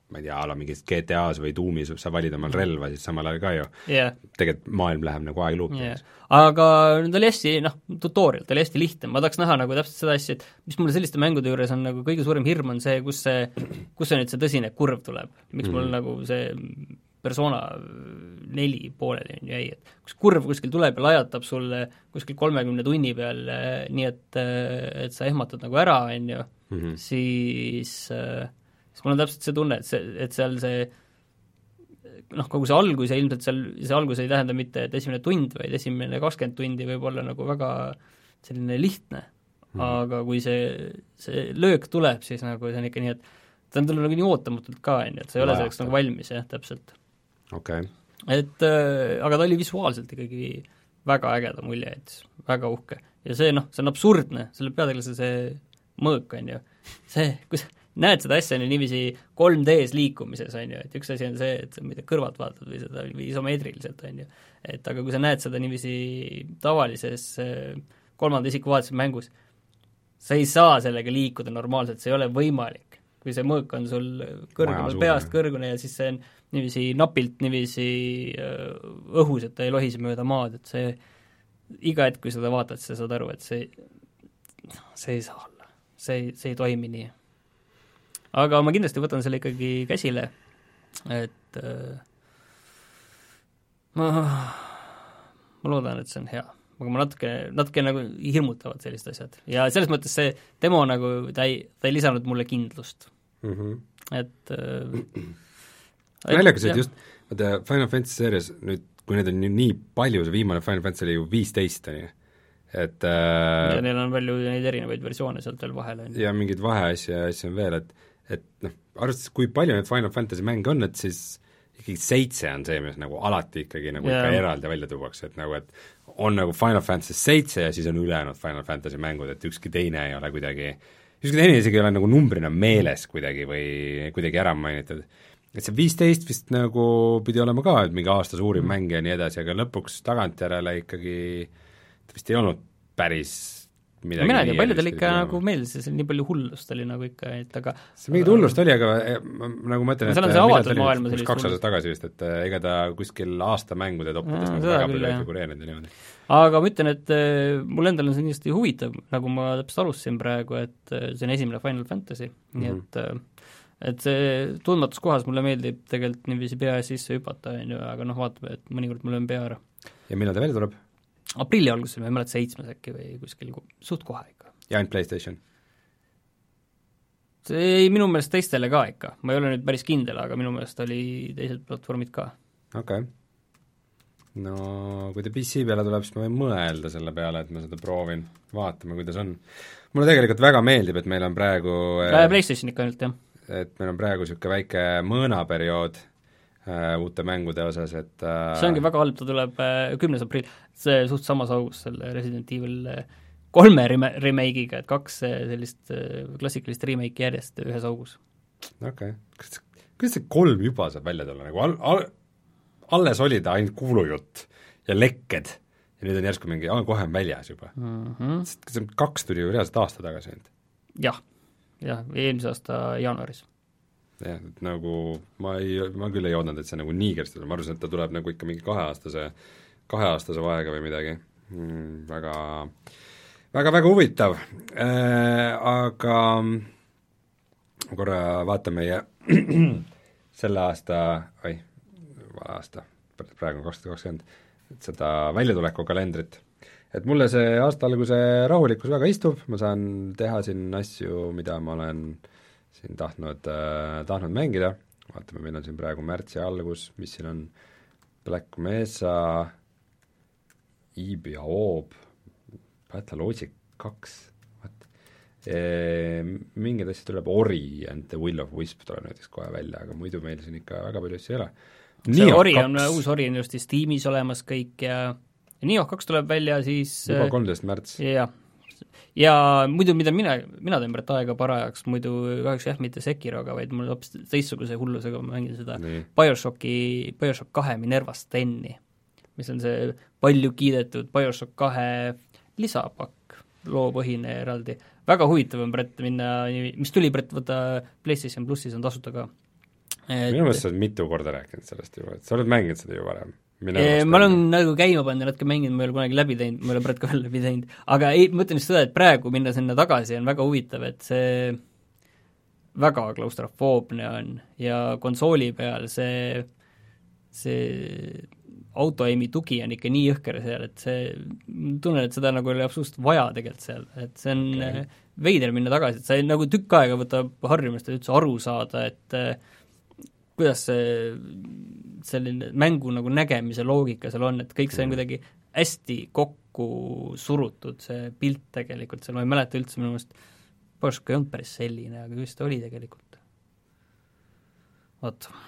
ma ei tea, ala mingis G T A-s või Doomis sa valid omal relva, siis samal ajal ka ju
yeah.
tegelikult maailm läheb nagu aegluupi
yeah.. aga ta oli hästi, noh, tutorial, ta oli hästi lihtne, ma tahaks näha nagu täpselt seda asja, et mis mulle selliste mängude juures on nagu kõige suurem hirm, on see, kus see, kus see nüüd see tõsine kurv tuleb, miks mm. mul nagu see Persona neli pooleli jäi, et kus kurv kuskil tuleb ja lajatab sulle kuskil kolmekümne tunni peal, nii et, et sa ehmatad nagu ära, on ju, mm-hmm. siis siis mul on täpselt see tunne, et see, et seal see noh, kogu see algus ja ilmselt seal, see algus ei tähenda mitte, et esimene tund, vaid esimene kakskümmend tundi võib olla nagu väga selline lihtne mm., aga kui see, see löök tuleb, siis nagu see on ikka nii, et ta on tulnud nagu nii ootamatult ka, on ju, et sa ei ole selleks nagu valmis, jah, täpselt.
okei okay..
Et äh, aga ta oli visuaalselt ikkagi väga ägeda mulje, et väga uhke. Ja see, noh, see on absurdne, selle peategelase see mõõk, on ju, see, kus näed seda asja niiviisi kolm D-s liikumises, on ju, et üks asi on see, et sa mida kõrvalt vaatad või seda või isomeetriliselt, on ju, et aga kui sa näed seda niiviisi tavalises kolmanda isiku vaatuse mängus, sa ei saa sellega liikuda normaalselt, see ei ole võimalik. Kui see mõõk on sul kõrgemal peast kõrgune ja siis see on niiviisi napilt niiviisi õhus, et ta ei lohise mööda maad, et see iga hetk, kui seda vaatad, sa saad aru, et see see ei saa olla, see, see ei toimi nii. Aga ma kindlasti võtan selle ikkagi käsile, et äh, ma, ma loodan, et see on hea. Aga ma natuke, natuke nagu hirmutavad sellised asjad. Ja selles mõttes see demo nagu, ta ei, ta ei lisanud mulle kindlust. Mm-hmm. Et äh,
naljakas, et just vaata Final Fantasy seerias nüüd, kui need on nii palju, see viimane Final Fantasy oli ju viisteist, on ju. Et äh,
ja neil on palju neid erinevaid versioone sealt veel vahele.
Ja mingid vaheasja ja asja on veel, et et noh, arvestades, kui palju need Final Fantasy mänge on, et siis ikkagi seitse on see, mis nagu alati ikkagi nagu yeah. ikka eraldi välja tuuakse, et nagu, et on nagu Final Fantasy seitse ja siis on ülejäänud Final Fantasy mängud, et ükski teine ei ole kuidagi, ükski teine isegi ei ole nagu numbrina meeles kuidagi või kuidagi ära mainitud. Et see viisteist vist nagu pidi olema ka, et mingi aasta suurim mm. mäng ja nii edasi, aga lõpuks tagantjärele ikkagi ta vist ei olnud päris midagi
mina ei tea, paljudel ikka nagu meeldis, see nii palju hullust oli nagu ikka, et aga
see mingit hullust oli, aga nagu ma ütlen, et
avatud maailma
sellist kaks aastat tagasi vist, et ega ta kuskil aasta mängude toppides nagu väga palju ei figureerinud ja niimoodi.
Aga ma ütlen, et mul endal on see kindlasti huvitav, nagu ma täpselt alustasin praegu, et see on esimene Final Fantasy, mm-hmm. nii et et see tundmatus kohas mulle meeldib tegelikult niiviisi pea sisse hüpata, aga noh, vaatame, et mõnikord mul on pea ära.
Ja millal ta välja tuleb?
Aprilli alguses, ma ei mäleta seitsmes äkki või kuskil suht kohe ikka.
Ja ainult PlayStation?
See ei, minu meelest teistele ka ikka, ma ei ole nüüd päris kindel, aga minu meelest oli teised platvormid ka.
Okei okay. No kui ta P C peale tuleb, siis ma võin mõelda selle peale, et ma seda proovin, vaatame, kuidas on. Mulle tegelikult väga meeldib, et meil on praegu
äh, PlayStation ikka ainult, jah.
Et meil on praegu niisugune väike mõõnaperiood Uh, uute mängude osas, et uh...
see ongi väga halb, ta tuleb uh, kümnes aprill, see suht samas augus selle Resident Evil kolme rem- remake'iga, et kaks sellist uh, klassikalist remake'i järjest ühes augus.
Okei okay., kuidas see kolm juba saab välja tulla, nagu al- al- alles oli ta ainult kuulujutt ja lekked ja nüüd on järsku mingi, aa, kohe on väljas juba mm-hmm. see kaks tuli ju reaalselt aasta tagasi ainult.
jah, jah, eelmise aasta jaanuaris.
jah, et nagu ma ei, ma küll ei oodanud, et see nagu nii kersti tuleb, ma arvasin, et ta tuleb nagu ikka mingi kaheaastase, kaheaastase vahega või midagi mm,, väga, väga, väga huvitav äh,, aga korra vaatame meie selle aasta, oi, aasta, praegu on kakssada kakskümmend, et seda väljatuleku kalendrit, et mulle see aasta alguse rahulikkus väga istub, ma saan teha siin asju, mida ma olen siin tahtnud äh,, tahtnud mängida, vaatame, meil on siin praegu märtsi algus, mis siin on, Black Mesa, Iibi ja Oob, Battlelogic kaks, vaat e,, mingid asjad tuleb, Ori and the Will of Wisp tuleb näiteks kohe välja, aga muidu meil siin ikka väga palju asju ei ole.
see Ori kaks. On, uus Ori on just Steamis olemas kõik ja, ja Nioh kaks tuleb välja siis
juba kolmteist märts.
jah, ja muidu, mida mina, mina teen praegu aega parajaks, muidu kahjuks jah, mitte Sekiroga, vaid mul hoopis teistsuguse hullusega ma mängin seda nii. BioShocki, BioShock kahe Minervast Tenni, mis on see palju kiidetud BioShock kahe lisapakk, loopõhine eraldi. Väga huvitav on Brett minna, mis tuli Brett, võtta PlayStation plussis on tasuta ka, et
minu meelest sa oled mitu korda rääkinud sellest juba, et sa oled mänginud seda ju varem.
E, ma olen nagu käima pannud ja natuke mänginud, ma ei ole kunagi läbi teinud, ma ei ole praegu ka veel läbi teinud, aga ei, ma ütlen just seda, et praegu minna sinna tagasi on väga huvitav, et see väga klaustrofoobne on ja konsooli peal see, see autoaimi tugi on ikka nii jõhker seal, et see, tunnen, et seda nagu oli absoluutselt vaja tegelikult seal, et see on okay. Veider minna tagasi, et see nagu tükk aega võtab harjumast, et üldse aru saada, et kuidas see selline mängu nagu nägemise loogika seal on, et kõik see on kuidagi hästi kokku surutud, see pilt tegelikult seal, ma ei mäleta üldse, minu meelest Porsche ei olnud päris selline, aga just ta oli tegelikult. Vot.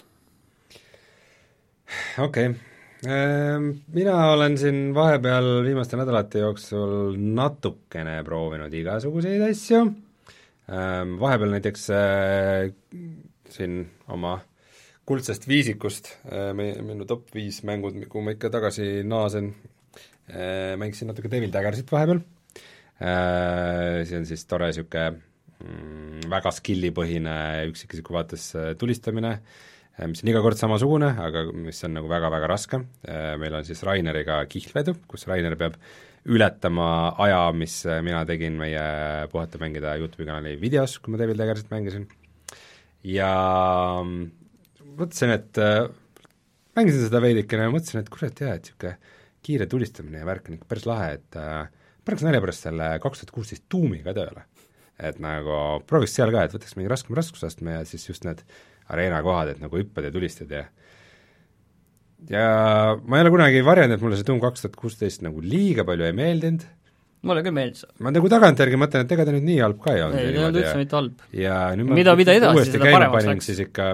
Okei okay. Mina olen siin vahepeal viimaste nädalate jooksul natukene proovinud igasuguseid asju, vahepeal näiteks siin oma kuldsest viisikust, minu top viis mängud, kuhu ma ikka tagasi naasen, mängisin natuke Devil Daggersit vahepeal, see on siis tore niisugune mm, väga skillipõhine üksikisiku vaates tulistamine, mis on iga kord samasugune, aga mis on nagu väga-väga raske, meil on siis Raineriga kihlvedu, kus Rainer peab ületama aja, mis mina tegin meie puhata mängida YouTube'i kanali videos, kui ma Devil Daggersit mängisin, ja mõtlesin, et äh, mängisin seda veidikene ja mõtlesin, et kurat jah, et niisugune kiire tulistamine ja värk on ikka päris lahe, et äh, paneks nalja pärast selle kaks tuhat kuusteist Doomi ka tööle. Et nagu prooviks seal ka, et võtaks mingi raskem raskusastme ja siis just need areena kohad, et nagu hüppad ja tulistad ja ja ma ei ole kunagi varjanud, et mulle see Doom kaks tuhat kuusteist nagu liiga palju ei meeldinud.
Mulle küll meeldis.
Ma nagu tagantjärgi mõtlen, et ega ta nüüd nii halb ka ei olnud.
Ei, ta on üldse mitte halb.
Ja nüüd
mida, mida edasi, seda paremaks läks.
Siis ikka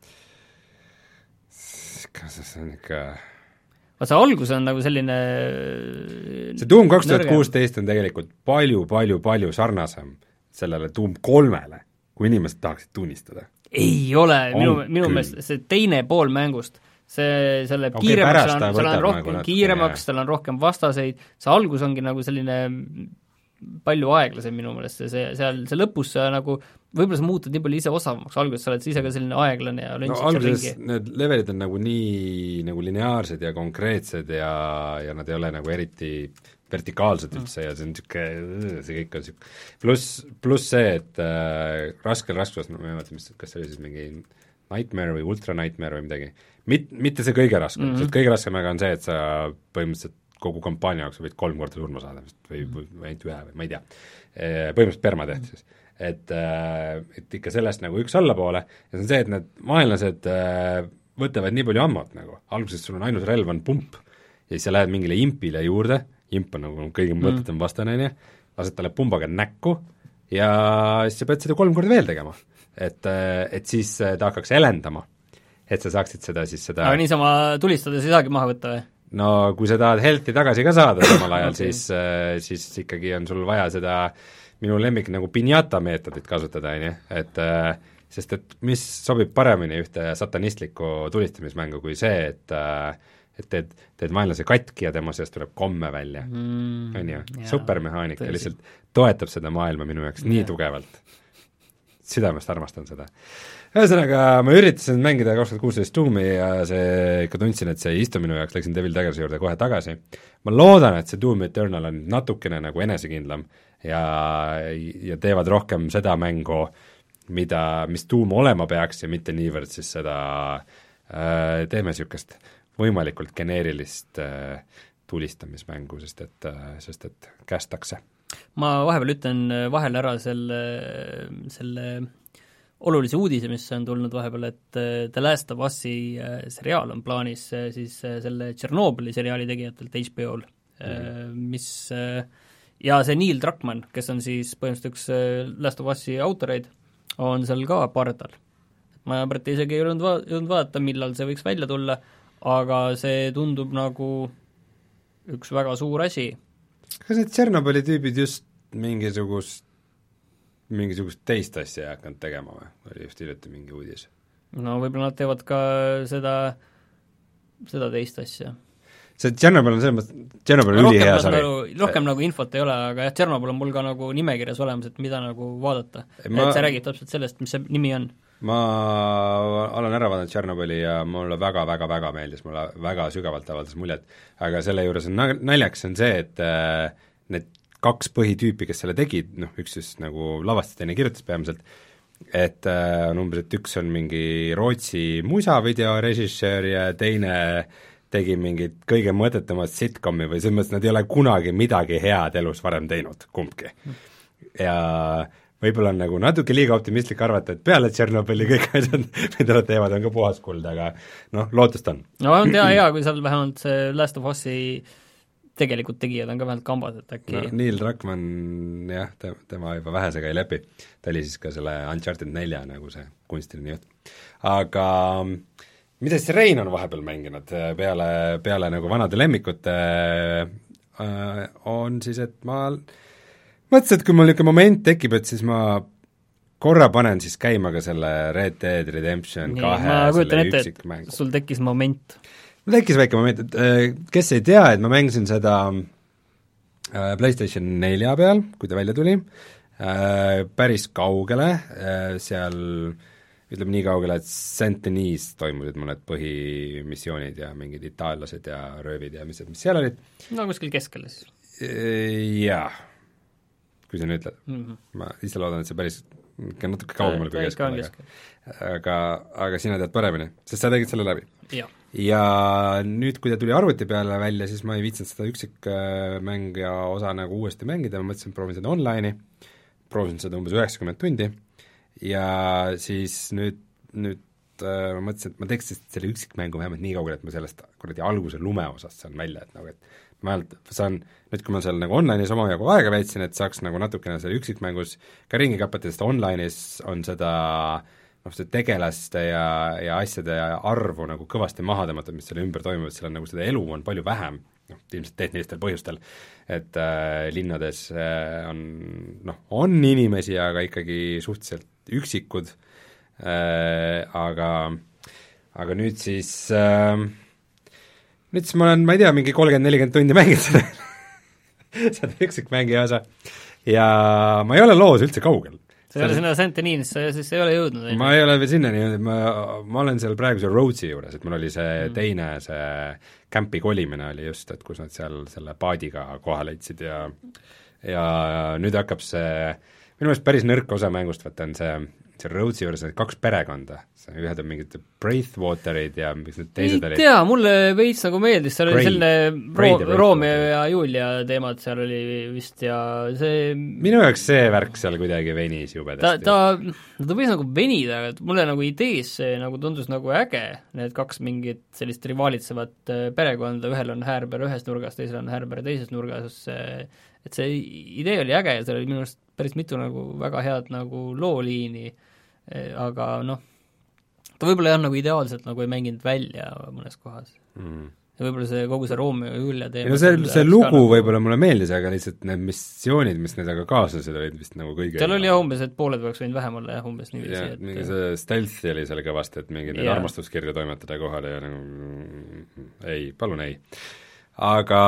see on ikka
vaat see algus on nagu selline
see Doom kaks tuhat kuusteist on tegelikult palju, palju, palju sarnasem sellele Doom kolmele, kui inimesed tahaksid tunnistada.
Ei ole, minu, minu meelest see teine pool mängust, see selle okay, kiiremaks, seal on, seal on rohkem nagu kiiremaks, seal on rohkem vastaseid, see algus ongi nagu selline palju aeglasem minu meelest, see, seal see lõpus sa nagu, võib-olla sa muutud nii palju ise osavamaks, alguses sa oled ise ka selline aeglane ja
no alguses need levelid on nagu nii nagu lineaarsed ja konkreetsed ja, ja nad ei ole nagu eriti vertikaalsed üldse ja see on niisugune, see kõik on niisugune, pluss, pluss see, et äh, raskel raskus, no ma ei mõtle, mis, kas see oli siis mingi Nightmare või Ultra Nightmare või midagi, Mit, mitte see kõige raskem mm, -hmm. sest kõige raskem aga on see, et sa põhimõtteliselt kogu kampaania jaoks võid kolm korda surma saada või, või, või ainult ühe või ma ei tea, põhimõtteliselt permadeath siis, et, et ikka sellest nagu üks allapoole ja see on see, et need vaenlased võtavad nii palju ammut nagu, alguses sul on ainult relv on pump ja siis sa lähed mingile impile juurde, imp on nagu kõige mõttetum mm. vastane, lased talle pumbaga näkku ja siis sa pead seda kolm korda veel tegema, et, et siis ta hakkaks elendama, et sa saaksid seda siis seda
aga niisama tulistades ei saagi maha võtta või?
No kui sa tahad health'i tagasi ka saada samal ajal okay., siis, siis ikkagi on sul vaja seda minu lemmik nagu pinjata meetodit kasutada, on ju, et sest et mis sobib paremini ühte satanistlikku tulistamismängu kui see, et et teed, teed vaenlase katki ja tema seast tuleb komme välja mm,, on ju, supermehaanika lihtsalt toetab seda maailma minu jaoks yeah. nii tugevalt, südamest armastan seda. Ühesõnaga, ma üritasin mängida kaks tuhat kuusteist Doomi ja see ikka tundsin, et see ei istu minu jaoks, läksin Devil Daggersi juurde kohe tagasi. Ma loodan, et see Doom Eternal on natukene nagu enesekindlam ja, ja teevad rohkem seda mängu, mida, mis Doom olema peaks ja mitte niivõrd siis seda äh, teeme niisugust võimalikult geneerilist äh, tulistamismängu, sest et, äh, sest et kästakse.
Ma vahepeal ütlen vahel ära selle, selle olulise uudise, mis on tulnud vahepeal, et The Last of Us'i seriaal on plaanis siis selle Tšernobõli seriaali tegijatelt H B O-l mm., mis ja see Neil Druckmann, kes on siis põhimõtteliselt üks Last of Us'i autoreid, on seal ka pardal. Ma pärast isegi ei jõudnud va- vaadata, millal see võiks välja tulla, aga see tundub nagu üks väga suur asi.
Kas need Tšernobõli tüübid just mingisugust mingisugust teist asja ei hakanud tegema või? Oli just hiljuti mingi uudis.
No võib-olla nad teevad ka seda, seda teist asja.
See Tšernobõl on selles mõttes, Tšernobõl on ülihea sari.
Rohkem nagu infot ei ole, aga jah, Tšernobõl on mul ka nagu nimekirjas olemas, et mida nagu vaadata. Ma... Et see räägib täpselt sellest, mis see nimi on.
ma olen ära vaadanud Tšernobõli ja mulle väga-väga-väga meeldis, mulle väga sügavalt avaldas muljet, aga selle juures on naljaks on see, et äh, need kaks põhitüüpi, kes selle tegid, noh üks siis nagu lavastas, teine kirjutas peamiselt, et äh, on umbes, et üks on mingi Rootsi musavideo režissöör ja teine tegi mingit kõige mõttetumat sitcomi või selles mõttes, nad ei ole kunagi midagi head elus varem teinud, kumbki. Ja võib-olla on nagu natuke liiga optimistlik arvata, et peale Tšernobõli kõik asjad, mida nad teevad, on ka puhas kuld, aga noh, lootust on.
no on hea, hea, kui seal vähemalt see Last of Us'i tegelikult tegijad on ka vähemalt kambad, et äkki
no, Neil Druckmann, jah, te, tema juba vähesega ei lepi, ta oli siis ka selle Uncharted nelja nagu see kunstiline juht. Aga mida siis Rein on vahepeal mänginud peale, peale nagu vanade lemmikute äh, on siis, et ma mõtlesin, et kui mul niisugune moment tekib, et siis ma korra panen siis käima ka selle Red Dead Redemption kahe selle üksikmängu.
Sul tekkis moment.
Mul tekkis väike moment, et kes ei tea, et ma mängisin seda äh, PlayStation nelja peal, kui ta välja tuli äh,, päris kaugele äh,, seal ütleme nii kaugele, et Saint-Denis toimusid mõned põhimissioonid ja mingid itaallased ja röövid ja mis, mis seal olid.
No kuskil keskele siis.
Jaa, kui sa nüüd ütled mm. -hmm. Ma ise loodan, et see päris natuke kaugemale kui keskele, aga, aga, aga sina tead paremini, sest sa tegid selle läbi.
Jah.
Ja nüüd, kui ta tuli arvuti peale välja, siis ma ei viitsinud seda üksikmäng ja osa nagu uuesti mängida, ma mõtlesin, proovin seda online'i, proovisin seda umbes üheksakümmend tundi ja siis nüüd, nüüd äh, ma mõtlesin, et ma teeks selle üksikmängu vähemalt nii kaugele, et ma sellest kuradi alguse lume osast saan välja, et nagu, et ma ainult saan, nüüd kui ma seal nagu online'is oma jagu aega veetsin, et saaks nagu natukene selle üksikmängus ka ringi kapata, sest online'is on seda noh, see tegelaste ja, ja asjade arvu nagu kõvasti maha tõmmata, mis selle ümber toimuvad, seal on nagu seda elu on palju vähem, noh, ilmselt tehnilistel põhjustel, et äh, linnades äh, on, noh, on inimesi, aga ikkagi suhteliselt üksikud äh,, aga aga nüüd siis äh, nüüd siis ma olen, ma ei tea, mingi kolmkümmend nelikümmend tundi mänginud seda seda üksikmängija osa ja ma ei ole loos üldse kaugel.
sa ei ole sinna Saint-Denis, sa siis ei ole jõudnud?
Ma ei ole veel sinnani jõudnud, ma, ma olen seal praegu seal Rhodesi juures, et mul oli see mm. teine, see kämpi kolimine oli just, et kus nad seal selle paadiga koha leidsid ja ja nüüd hakkab see, minu meelest päris nõrk osa mängust, vaata on see seal Rhodesi juures on kaks perekonda, ühed on mingid Braithwaterid ja mis need teised olid.
ei tea, mulle veits nagu meeldis, seal oli selline Ro- Romeo ja Julia teemad seal oli vist ja see
minu jaoks see värk seal kuidagi venis jubedasti.
ta, ta, ta võis nagu venida, aga mulle nagu idees see nagu tundus nagu äge, need kaks mingit sellist rivaalitsevat perekonda, ühel on häärber ühes nurgas, teisel on häärber teises nurgas, et see idee oli äge ja seal oli minu arust päris mitu nagu väga head nagu looliini, aga noh, ta võib-olla jah, nagu ideaalselt nagu ei mänginud välja mõnes kohas mm.. ja võib-olla see, kogu see Romeo ja Julia teema
no see, see lugu nagu võib-olla mulle meeldis, aga lihtsalt need missioonid, mis nendega kaaslased olid vist nagu kõige
seal oli jah umbes, et pooled peaks võinud vähem olla jah, umbes niiviisi
jah,
et
mingi see stealthi oli seal kõvasti, et mingi neid armastuskirju toimetada kohale ja nagu ei, palun ei. Aga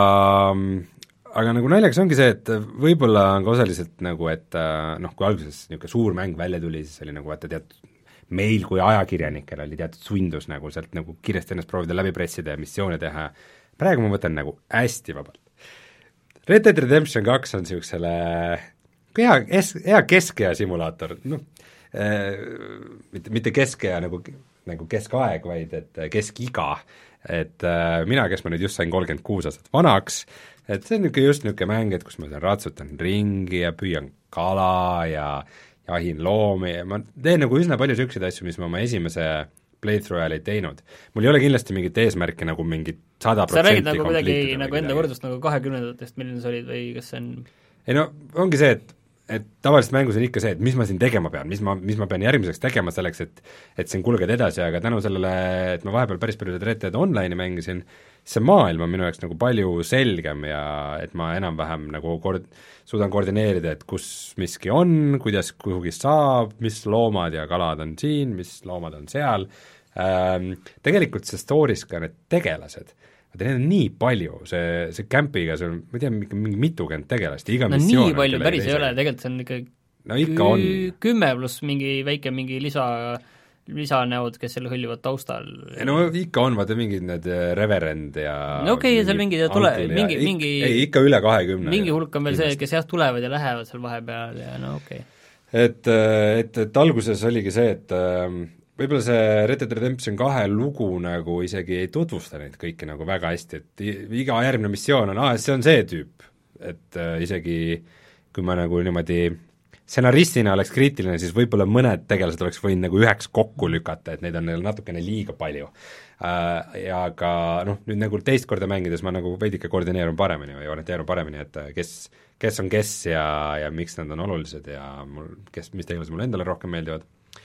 aga nagu naljakas ongi see, et võib-olla on ka osaliselt nagu, et noh, kui alguses niisugune suur mäng välja tuli, siis oli nagu vaata teatud, meil kui ajakirjanikel oli teatud sundus nagu sealt nagu kiiresti ennast proovida läbi pressida ja missioone teha, praegu ma võtan nagu hästi vabalt. Red Dead Redemption kaks on niisugusele hea, hea keskea simulaator, noh äh,, mitte, mitte keskea nagu, nagu keskaeg, vaid et keskiga, et äh, mina, kes ma nüüd just sain kolmkümmend kuus aastat vanaks, et see on niisugune just niisugune mäng, et kus ma ratsutan ringi ja püüan kala ja jahin loomi ja ma teen nagu üsna palju niisuguseid asju, mis ma oma esimese playthrough ajal ei teinud. Mul ei ole kindlasti mingit eesmärki nagu mingit sada protsenti
sa räägid nagu kuidagi nagu enda võrdlust nagu kahekümnendatest, milline sa olid või kas see on
ei no, ongi see, et et tavaliselt mängus on ikka see, et mis ma siin tegema pean, mis ma, mis ma pean järgmiseks tegema selleks, et et siin kulgeda edasi, aga tänu sellele, et ma vahepeal päris palju Red Dead Online'i mängisin, see maailm on minu jaoks nagu palju selgem ja et ma enam-vähem nagu kord-, suudan koordineerida, et kus miski on, kuidas kuhugi saab, mis loomad ja kalad on siin, mis loomad on seal ähm,, tegelikult see story's ka need tegelased, aga neid on nii palju, see, see campiga, see on, ma ei tea, mingi mitukümmend tegelast, iga
no
missioon
nii palju päris ei ole, tegelikult see on ikka
no ikka on.
kümme pluss mingi väike mingi lisa lisanäod, kes selle hõljuvad taustal.
no ikka on, vaata mingid need Reverend ja
no okei okay,, seal mingi tule, mingi,
ik,
mingi
ei, ikka üle kahekümne.
mingi hulk on veel kindlasti. See, kes jah, tulevad ja lähevad seal vahepeal ja no okei okay..
et, et, et alguses oligi see, et võib-olla see Red Dead Redemption kahe lugu nagu isegi ei tutvusta neid kõiki nagu väga hästi, et iga järgmine missioon on, aa, see on see tüüp, et äh, isegi kui ma nagu niimoodi stsenaristina oleks kriitiline, siis võib-olla mõned tegelased oleks võinud nagu üheks kokku lükata, et neid on neil natukene liiga palju äh,. Ja aga noh, nüüd nagu teist korda mängides ma nagu veidike koordineerun paremini või orienteerun paremini, et kes, kes on kes ja, ja miks nad on olulised ja mul, kes, mis tegelased mulle endale rohkem meeldivad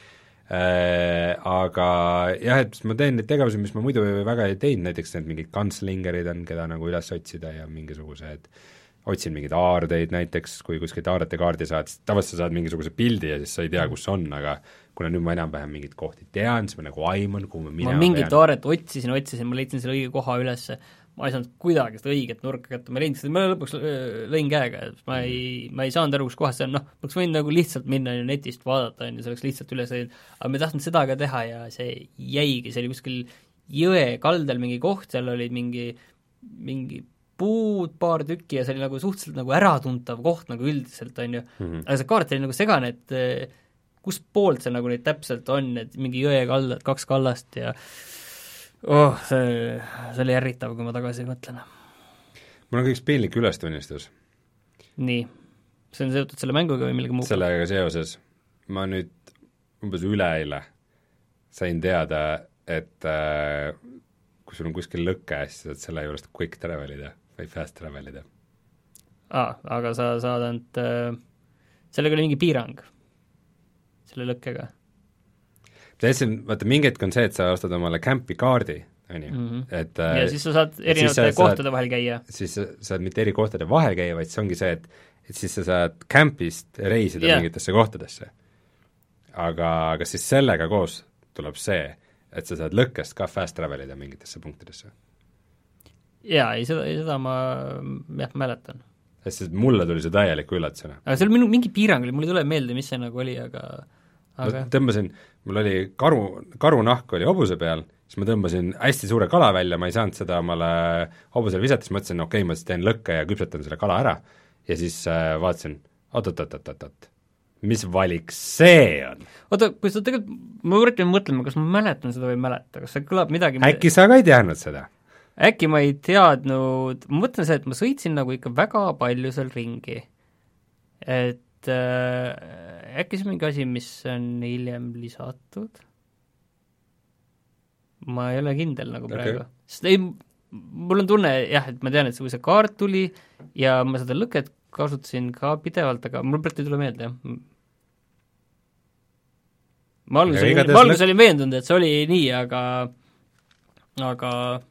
äh,. Aga jah, et ma teen neid tegevusi, mis ma muidu väga ei teinud, näiteks need mingid gunslingerid on, keda nagu üles otsida ja mingisugused otsin mingeid aardeid näiteks, kui kuskilt aardete kaardi saad, siis tavaliselt sa saad mingisuguse pildi ja siis sa ei tea, kus on, aga kuna nüüd ma enam-vähem mingid kohti tean, siis ma nagu aiman, kuhu ma minema
ma mingit pean. Aaret otsisin, otsisin, ma leidsin selle õige koha üles, ma ei saanud kuidagi seda õiget nurka kätte, ma leidsin seda, ma lõpuks lõin käega, ma ei, ma ei saanud aru, kus kohas see on, noh, ma oleks võinud nagu lihtsalt minna netist vaadata, on ju, see oleks lihtsalt üles leidnud, aga ma ei tahtnud seda ka teha ja see jäigi, see oli kuskil jõe kaldal mingi koht, seal olid mingi, mingi puud paar tükki ja see oli nagu suhteliselt nagu äratuntav koht nagu üldiselt, on ju mm, -hmm. aga see kaart oli nagu segane, et kus poolt see nagu neid täpselt on, et mingi jõe kaldad, kaks kallast ja oh, see, see oli ärritav, kui ma tagasi mõtlen.
mul on ka üks piinlik ülestunnistus.
nii, see on seotud selle mänguga või millegi muuga?
sellega seoses, ma nüüd umbes üleeile sain teada, et äh, kui sul on kuskil lõkke, siis saad selle juurest quick travelida või fast travelida.
Aa, aga sa saad ainult äh, sellega oli mingi piirang, selle lõkkega.
Täitsin, vaata, mingi hetk on see, et sa ostad omale campi kaardi, on ju,
mm-hmm.
et äh,
ja siis sa saad erinevate sa kohtade saad, vahel käia.
Siis sa saad mitte eri kohtade vahel käia, vaid see ongi see, et, et siis sa saad campist reisida yeah. mingitesse kohtadesse. Aga kas siis sellega koos tuleb see, et sa saad lõkkest ka fast travelida mingitesse punktidesse?
jaa, ei seda, ei seda ma jah, mäletan.
sest mulle tuli see täieliku üllatusena.
aga seal minu mingi piirang oli, mul ei tule meelde, mis see nagu oli, aga aga
ma tõmbasin, mul oli karu, karunahk oli hobuse peal, siis ma tõmbasin hästi suure kala välja, ma ei saanud seda omale hobusele visata, siis mõtlesin, okei okay,, ma siis teen lõkke ja küpsetan selle kala ära ja siis äh, vaatasin, oot-oot-oot-oot-oot, mis valik see on?
oota, kui sa tegelikult, ma üritan mõtlema, kas ma mäletan seda või ei mäleta, kas see kõlab midagi
äkki sa ka ei teadnud seda?
äkki ma ei teadnud, ma mõtlen see, et ma sõitsin nagu ikka väga palju seal ringi. Et äh, äkki see on mingi asi, mis on hiljem lisatud? Ma ei ole kindel nagu praegu okay.. Sest ei, mul on tunne jah, et ma tean, et kui see kaart tuli ja ma seda lõket kasutasin ka pidevalt, aga mul praegu ei tule meelde, jah. Ma alguses olin, ma alguses olin veendunud, et see oli nii, aga aga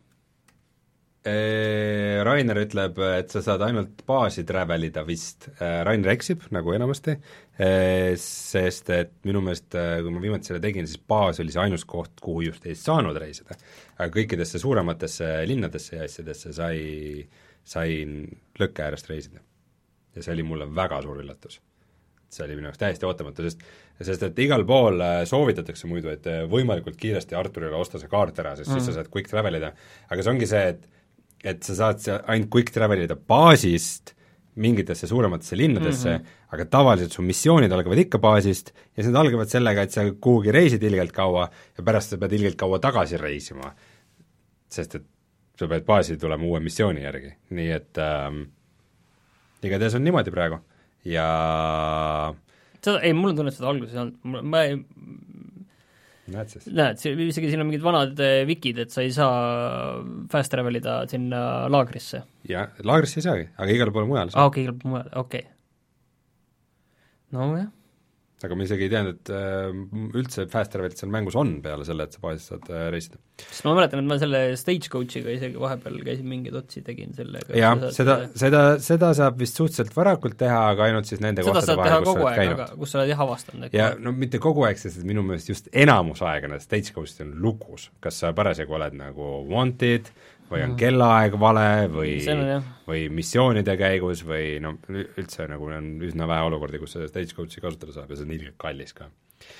Rainer ütleb, et sa saad ainult baasi travelida vist. Rainer eksib, nagu enamasti, sest et minu meelest, kui ma viimati selle tegin, siis baas oli see ainus koht, kuhu just ei saanud reisida. Aga kõikidesse suurematesse linnadesse ja asjadesse sai, sain lõkke äärest reisida. Ja see oli mulle väga suur üllatus. See oli minu jaoks täiesti ootamatu, sest, sest et igal pool soovitatakse muidu, et võimalikult kiiresti Arturile osta see kaart ära, sest mm. siis sa saad quick travelida. Aga see ongi see, et et sa saad ainult quick travelida baasist mingitesse suurematesse linnadesse mm, -hmm. aga tavaliselt su missioonid algavad ikka baasist ja siis need algavad sellega, et sa kuhugi reisid ilgelt kaua ja pärast sa pead ilgelt kaua tagasi reisima, sest et sa pead baasi tulema uue missiooni järgi, nii et ähm, igatahes on niimoodi praegu ja
seda, ei, mul on tunne, et seda alguses ei olnud, ma ei
näed siis?
Näed, isegi siin on mingid vanad wikid, et sa ei saa fast travelida sinna laagrisse.
jah, laagrisse ei saagi, aga igale poole mujal
saab. Ah, okei okay,, igale poole mujal, okei okay.. no jah.
aga ma isegi ei teadnud, et äh, üldse fast travelit seal mängus on peale selle, et sa baasist saad äh, reisida.
sest ma mäletan, et ma selle Stagecoachiga isegi vahepeal käisin mingeid otsi, tegin sellega.
jah, seda, seda, seda saab vist suhteliselt varakult teha, aga ainult siis nende
seda
kohtade vahel,
kus sa oled käinud. Kus sa oled jah avastanud.
ja no mitte kogu aeg, sest minu meelest just enamus aega need Stagecoachid on lukus, kas sa parasjagu oled nagu wanted või on kellaaeg vale või, või missioonide käigus või no üldse nagu on üsna vähe olukordi, kus seda Stagecoachi kasutada saab ja see on ilgelt kallis ka.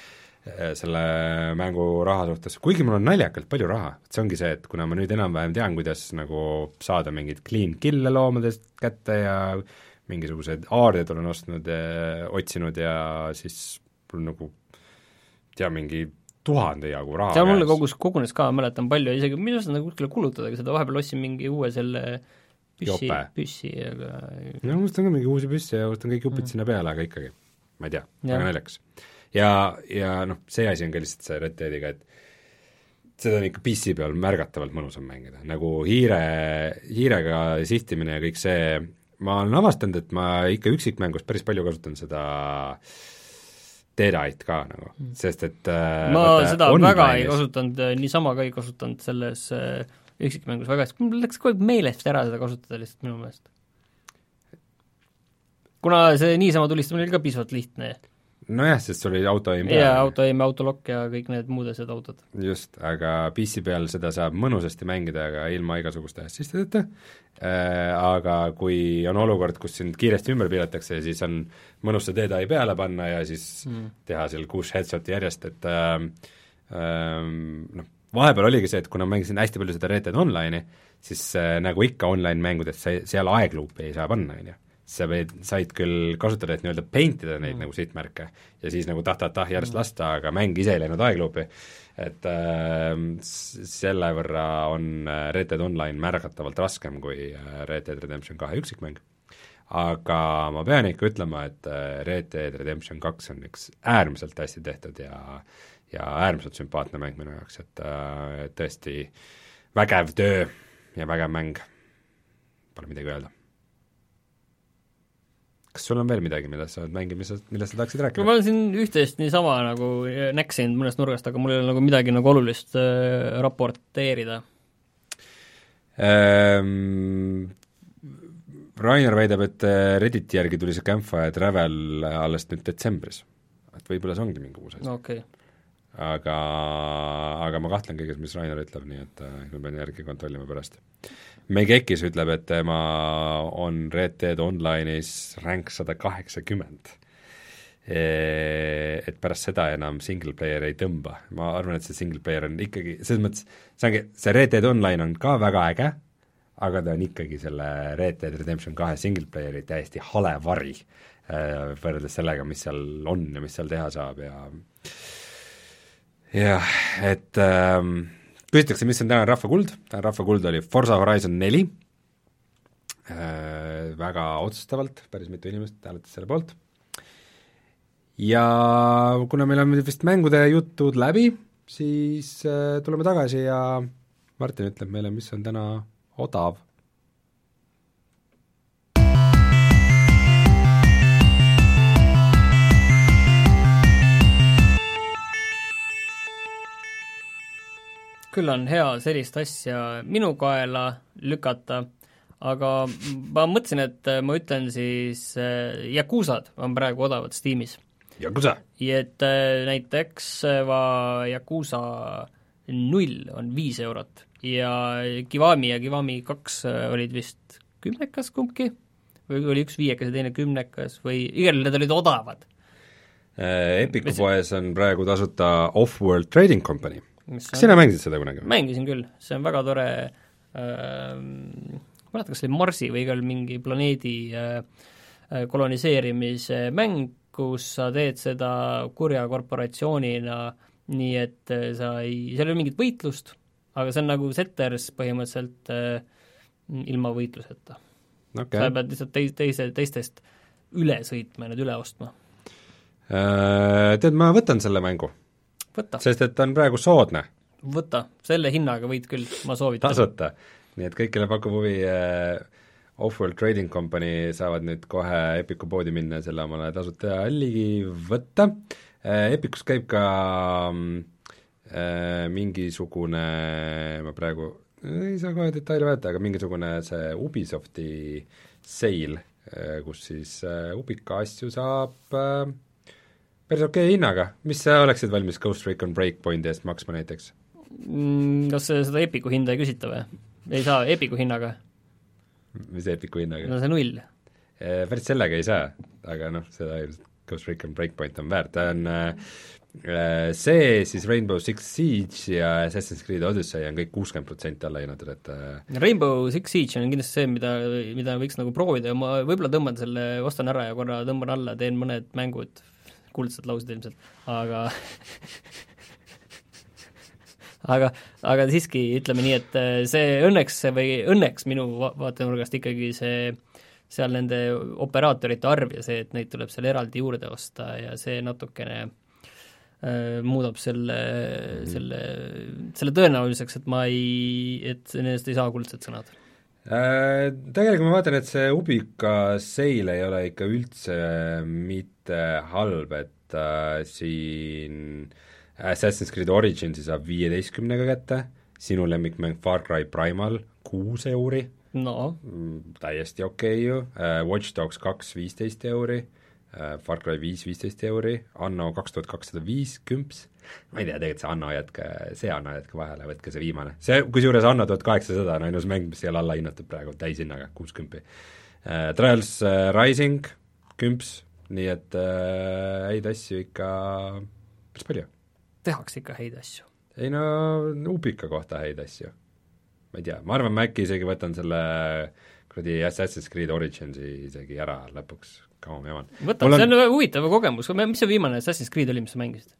selle mängu raha suhtes, kuigi mul on naljakalt palju raha, see ongi see, et kuna ma nüüd enam-vähem tean, kuidas nagu saada mingeid clean kill'e loomadest kätte ja mingisugused aarded olen ostnud ja otsinud ja siis mul nagu tea, mingi tuhande jagu raha
seal mulle kogus, kogunes ka, mäletan palju, isegi minu arust nagu kuskile kulutada, aga seda vahepeal ostsin mingi uue selle püssi, püssi, aga
no ma ostan ka mingi uusi püssi ja ostan kõik jupid mm. sinna peale, aga ikkagi, ma ei tea, väga naljakas. ja, ja noh, see asi on ka lihtsalt see Red Deadiga, et seda on ikka P C peal märgatavalt mõnusam mängida, nagu hiire, hiirega sihtimine ja kõik see, ma olen avastanud, et ma ikka üksikmängus päris palju kasutan seda Deadite ka nagu, sest et
ma võtta, seda väga ei kasutanud, niisama ka ei kasutanud selles üksikmängus väga, sest mul läks kogu aeg meelest ära seda kasutada lihtsalt minu meelest. Kuna see niisama tulistamine oli ka pisut lihtne.
Nojah, sest sul oli autoaim
peal. Jaa, autoaim, autolokk ja kõik need muud asjad autod.
Just, aga P C peal seda saab mõnusasti mängida, aga ilma igasuguste assistideta, äh, aga kui on olukord, kus sind kiiresti ümber piiratakse, siis on mõnus see Deadeye peale panna ja siis mm. teha seal kuus headshoti järjest, et äh, äh, noh, vahepeal oligi see, et kuna ma mängisin hästi palju seda Red Dead Online'i, siis äh, nagu ikka online-mängudes seal aegluupi ei saa panna, on ju. Sa võid, said küll kasutada, et nii-öelda paintida neid mm. nagu sihtmärke ja siis nagu taht-taht järjest mm. lasta, aga mäng ise ei läinud aegluupi, et äh, selle võrra on Red Dead Online märgatavalt raskem kui Red Dead Redemption kahe üksikmäng. Aga ma pean ikka ütlema, et Red Dead Redemption kaks on üks äärmiselt hästi tehtud ja, ja äärmiselt sümpaatne mäng minu jaoks, et äh, tõesti vägev töö ja vägev mäng, pole midagi öelda. Kas sul on veel midagi, mida sa oled mänginud, millest sa tahaksid rääkida?
No, ma olen siin üht-teist niisama nagu näksinud mõnest nurgast, aga mul ei ole nagu midagi nagu olulist äh, raporteerida
ähm,. Rainer väidab, et Redditi järgi tuli see Campfire Travel alles nüüd detsembris. Et võib-olla see ongi mingi uus asi.
Okay.
Aga, aga ma kahtlen kõiges, mis Rainer ütleb, nii et äh, ma pean järgi kontrollima pärast. Megekis ütleb, et tema on Red Dead Online'is rank sada kaheksakümmend. Et pärast seda enam single player ei tõmba. Ma arvan, et see single player on ikkagi, selles mõttes, see, ongi, see Red Dead Online on ka väga äge, aga ta on ikkagi selle Red Dead Redemption kahe single playeri täiesti hale vari võrreldes sellega, mis seal on ja mis seal teha saab ja jah, et ähm, küsitakse, mis on täna rahvakuld, täna rahvakuld oli Forza Horizon neli, äh, väga otsustavalt, päris mitu inimest hääletas selle poolt, ja kuna meil on vist mängude jutud läbi, siis äh, tuleme tagasi ja Martin ütleb meile, mis on täna odav.
Küll on hea sellist asja minu kaela lükata, aga ma mõtlesin, et ma ütlen siis Yakuzad on praegu odavad Steamis.
Yakuza?
Ja et näiteks va Yakuza null on viis eurot ja Kiwami ja Kiwami kaks olid vist kümnekas kumbki või oli üks viiekas ja teine kümnekas või igal need olid odavad.
Epiku poes on praegu tasuta Off-World Trading Company. Kas on... sina mängisid seda kunagi?
Mängisin küll, see on väga tore äh, ma mäletan, kas oli Marsi või igal mingi planeedi äh, koloniseerimise mäng, kus sa teed seda kurja korporatsioonina, nii et sa ei, seal ei ole mingit võitlust, aga see on nagu Setters põhimõtteliselt äh, ilma võitluseta okay.. Sa pead lihtsalt teis, teise, teistest üle sõitma ja need üle ostma
äh,. Tead, ma võtan selle mängu. Võta. Sest et ta on praegu soodne.
Võta, selle hinnaga võid küll, ma soovitan.
Tasuta, nii et kõik, kelle pakub huvi äh, Off-World Trading Company saavad nüüd kohe Epiku poodi minna ja selle omale tasuta ligi võtta äh,. Epicus käib ka äh, mingisugune, ma praegu ei saa kohe detaili vaadata, aga mingisugune see Ubisofti sale äh,, kus siis äh, Ubika asju saab äh, päris okei hinnaga, mis sa oleksid valmis Ghost Recon Breakpointi eest maksma näiteks?
Kas seda Epiku hinda ei küsita või? Ei saa Epiku hinnaga?
Mis Epiku hinnaga?
No see null.
Päris sellega ei saa, aga noh, seda Ghost Recon Breakpoint on väärt, ta on See siis Rainbow Six Siege ja Assassin's Creed Odyssey on kõik kuuskümmend protsenti alla hinnatud, et
Rainbow Six Siege on kindlasti see, mida, mida võiks nagu proovida ja ma võib-olla tõmban selle, ostan ära ja korra tõmban alla, teen mõned mängud, kuldsed laused ilmselt, aga aga, aga siiski ütleme nii, et see õnneks või õnneks minu va- vaatenurgast ikkagi see seal nende operaatorite arv ja see, et neid tuleb seal eraldi juurde osta ja see natukene muudab selle mm., selle, selle tõenäoliseks, et ma ei, et nendest ei saa kuldsed sõnad
äh,. Tegelikult ma vaatan, et see Ubica sale ei ole ikka üldse mitte halb, et äh, siin Assassin's Creed Originsi saab viieteistkümnega kätte, sinu lemmikmäng Far Cry Primal kuus euri,
no
täiesti okei okay ju, uh, Watch Dogs kaks viisteist euri, uh, Far Cry viis viisteist euri, Anno kaks tuhat kakssada viis kümps, ma ei tea, tegelikult see Anno jätke, see Anno jätke vahele, võtke see viimane. See, kusjuures Anno tuhat kaheksasada on ainus mäng, mis ei ole alla hinnatud praegu täishinnaga, kuuskümmend uh,. Trials uh, Rising kümps, nii et uh, häid asju ikka päris palju.
Tehakse ikka häid asju.
Ei no, Ubica kohta häid asju. Ma ei tea, ma arvan, ma äkki isegi võtan selle kuradi Assassin's Creed Originsi isegi ära lõpuks, kaua ma jaman.
Võtad, on... see on huvitav kogemus, mis see viimane Assassin's Creed oli, mis sa mängisid?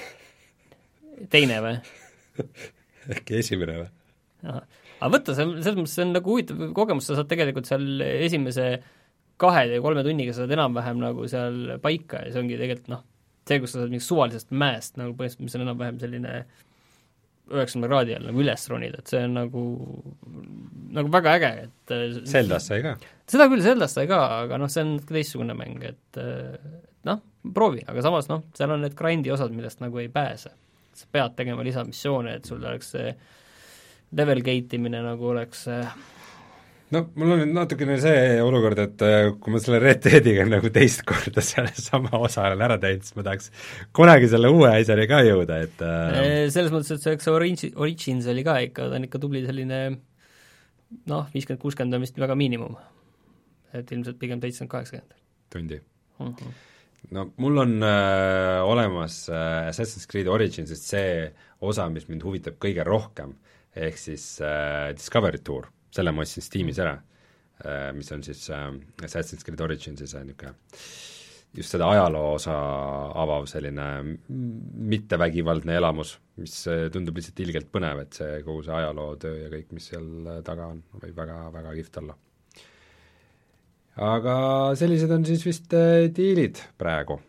Teine või?
Äkki esimene või?
Aga võtta, see, selles mõttes see on nagu huvitav kogemus, sa saad tegelikult seal esimese kahe või kolme tunniga saad enam-vähem nagu seal paika ja see ongi tegelikult noh, see, kus sa saad mingist suvalisest mäest nagu põhimõtteliselt, mis on enam-vähem selline üheksakümne kraadi all nagu üles ronida, et see on nagu nagu väga äge, et
Zeldas sai ka?
Seda küll, Zeldas sai ka, aga noh, see on teistsugune mäng, et noh, proovi, aga samas noh, seal on need grindi osad, millest nagu ei pääse. Sa pead tegema lisamissioone, et sul oleks see level gate imine nagu oleks
no mul on nüüd natukene see olukord, et kui ma selle Red Deadiga nagu teist korda selle sama osa olen ära teinud, siis ma tahaks kunagi selle uue asjani ka jõuda, et
äh... selles mõttes, et see, see Origins, Origins oli ka ikka, ta on ikka tubli selline noh, viiskümmend kuuskümmend on vist väga miinimum, et ilmselt pigem seitsekümmend kaheksakümmend
tundi
uh -huh.
No mul on äh, olemas äh, Assassin's Creed Originsist see osa, mis mind huvitab kõige rohkem, ehk siis äh, Discovery Tour, selle ma ostsin Steamis ära, mis on siis äh, Assassin's Creed Originsis on niisugune just seda ajaloo osa avav selline mittevägivaldne elamus, mis tundub lihtsalt ilgelt põnev, et see kogu see ajalootöö ja kõik, mis seal taga on, võib väga, väga kihvt olla. Aga sellised on siis vist diilid praegu.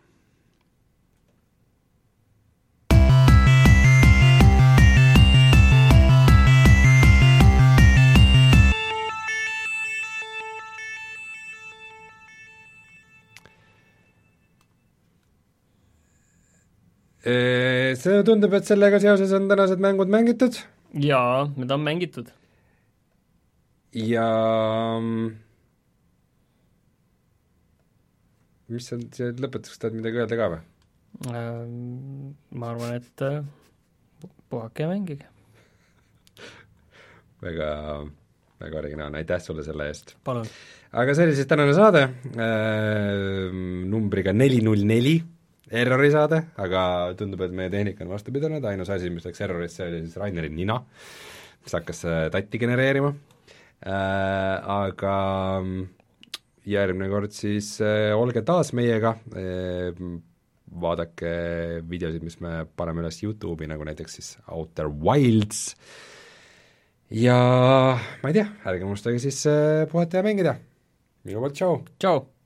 See tundub, et sellega seoses on tänased mängud mängitud.
Jaa, need on mängitud.
Ja mis on see lõpetuseks, tahad midagi öelda ka või?
Ma arvan, et puhake ja mängige.
Väga, väga originaalne, aitäh sulle selle eest.
Palun.
Aga see oli siis tänane saade äh, numbriga neli null neli errori saade, aga tundub, et meie tehnika on vastu pidanud, ainus asi, mis läks errorist, see oli siis Raineri nina, mis hakkas tatti genereerima äh,, aga järgmine kord siis äh, olge taas meiega äh,, vaadake videosid, mis me paneme üles YouTube'i, nagu näiteks siis Outer Wilds ja ma ei tea, ärge unustage siis äh, puhata ja mängida. Minu poolt, tšau!
Tšau!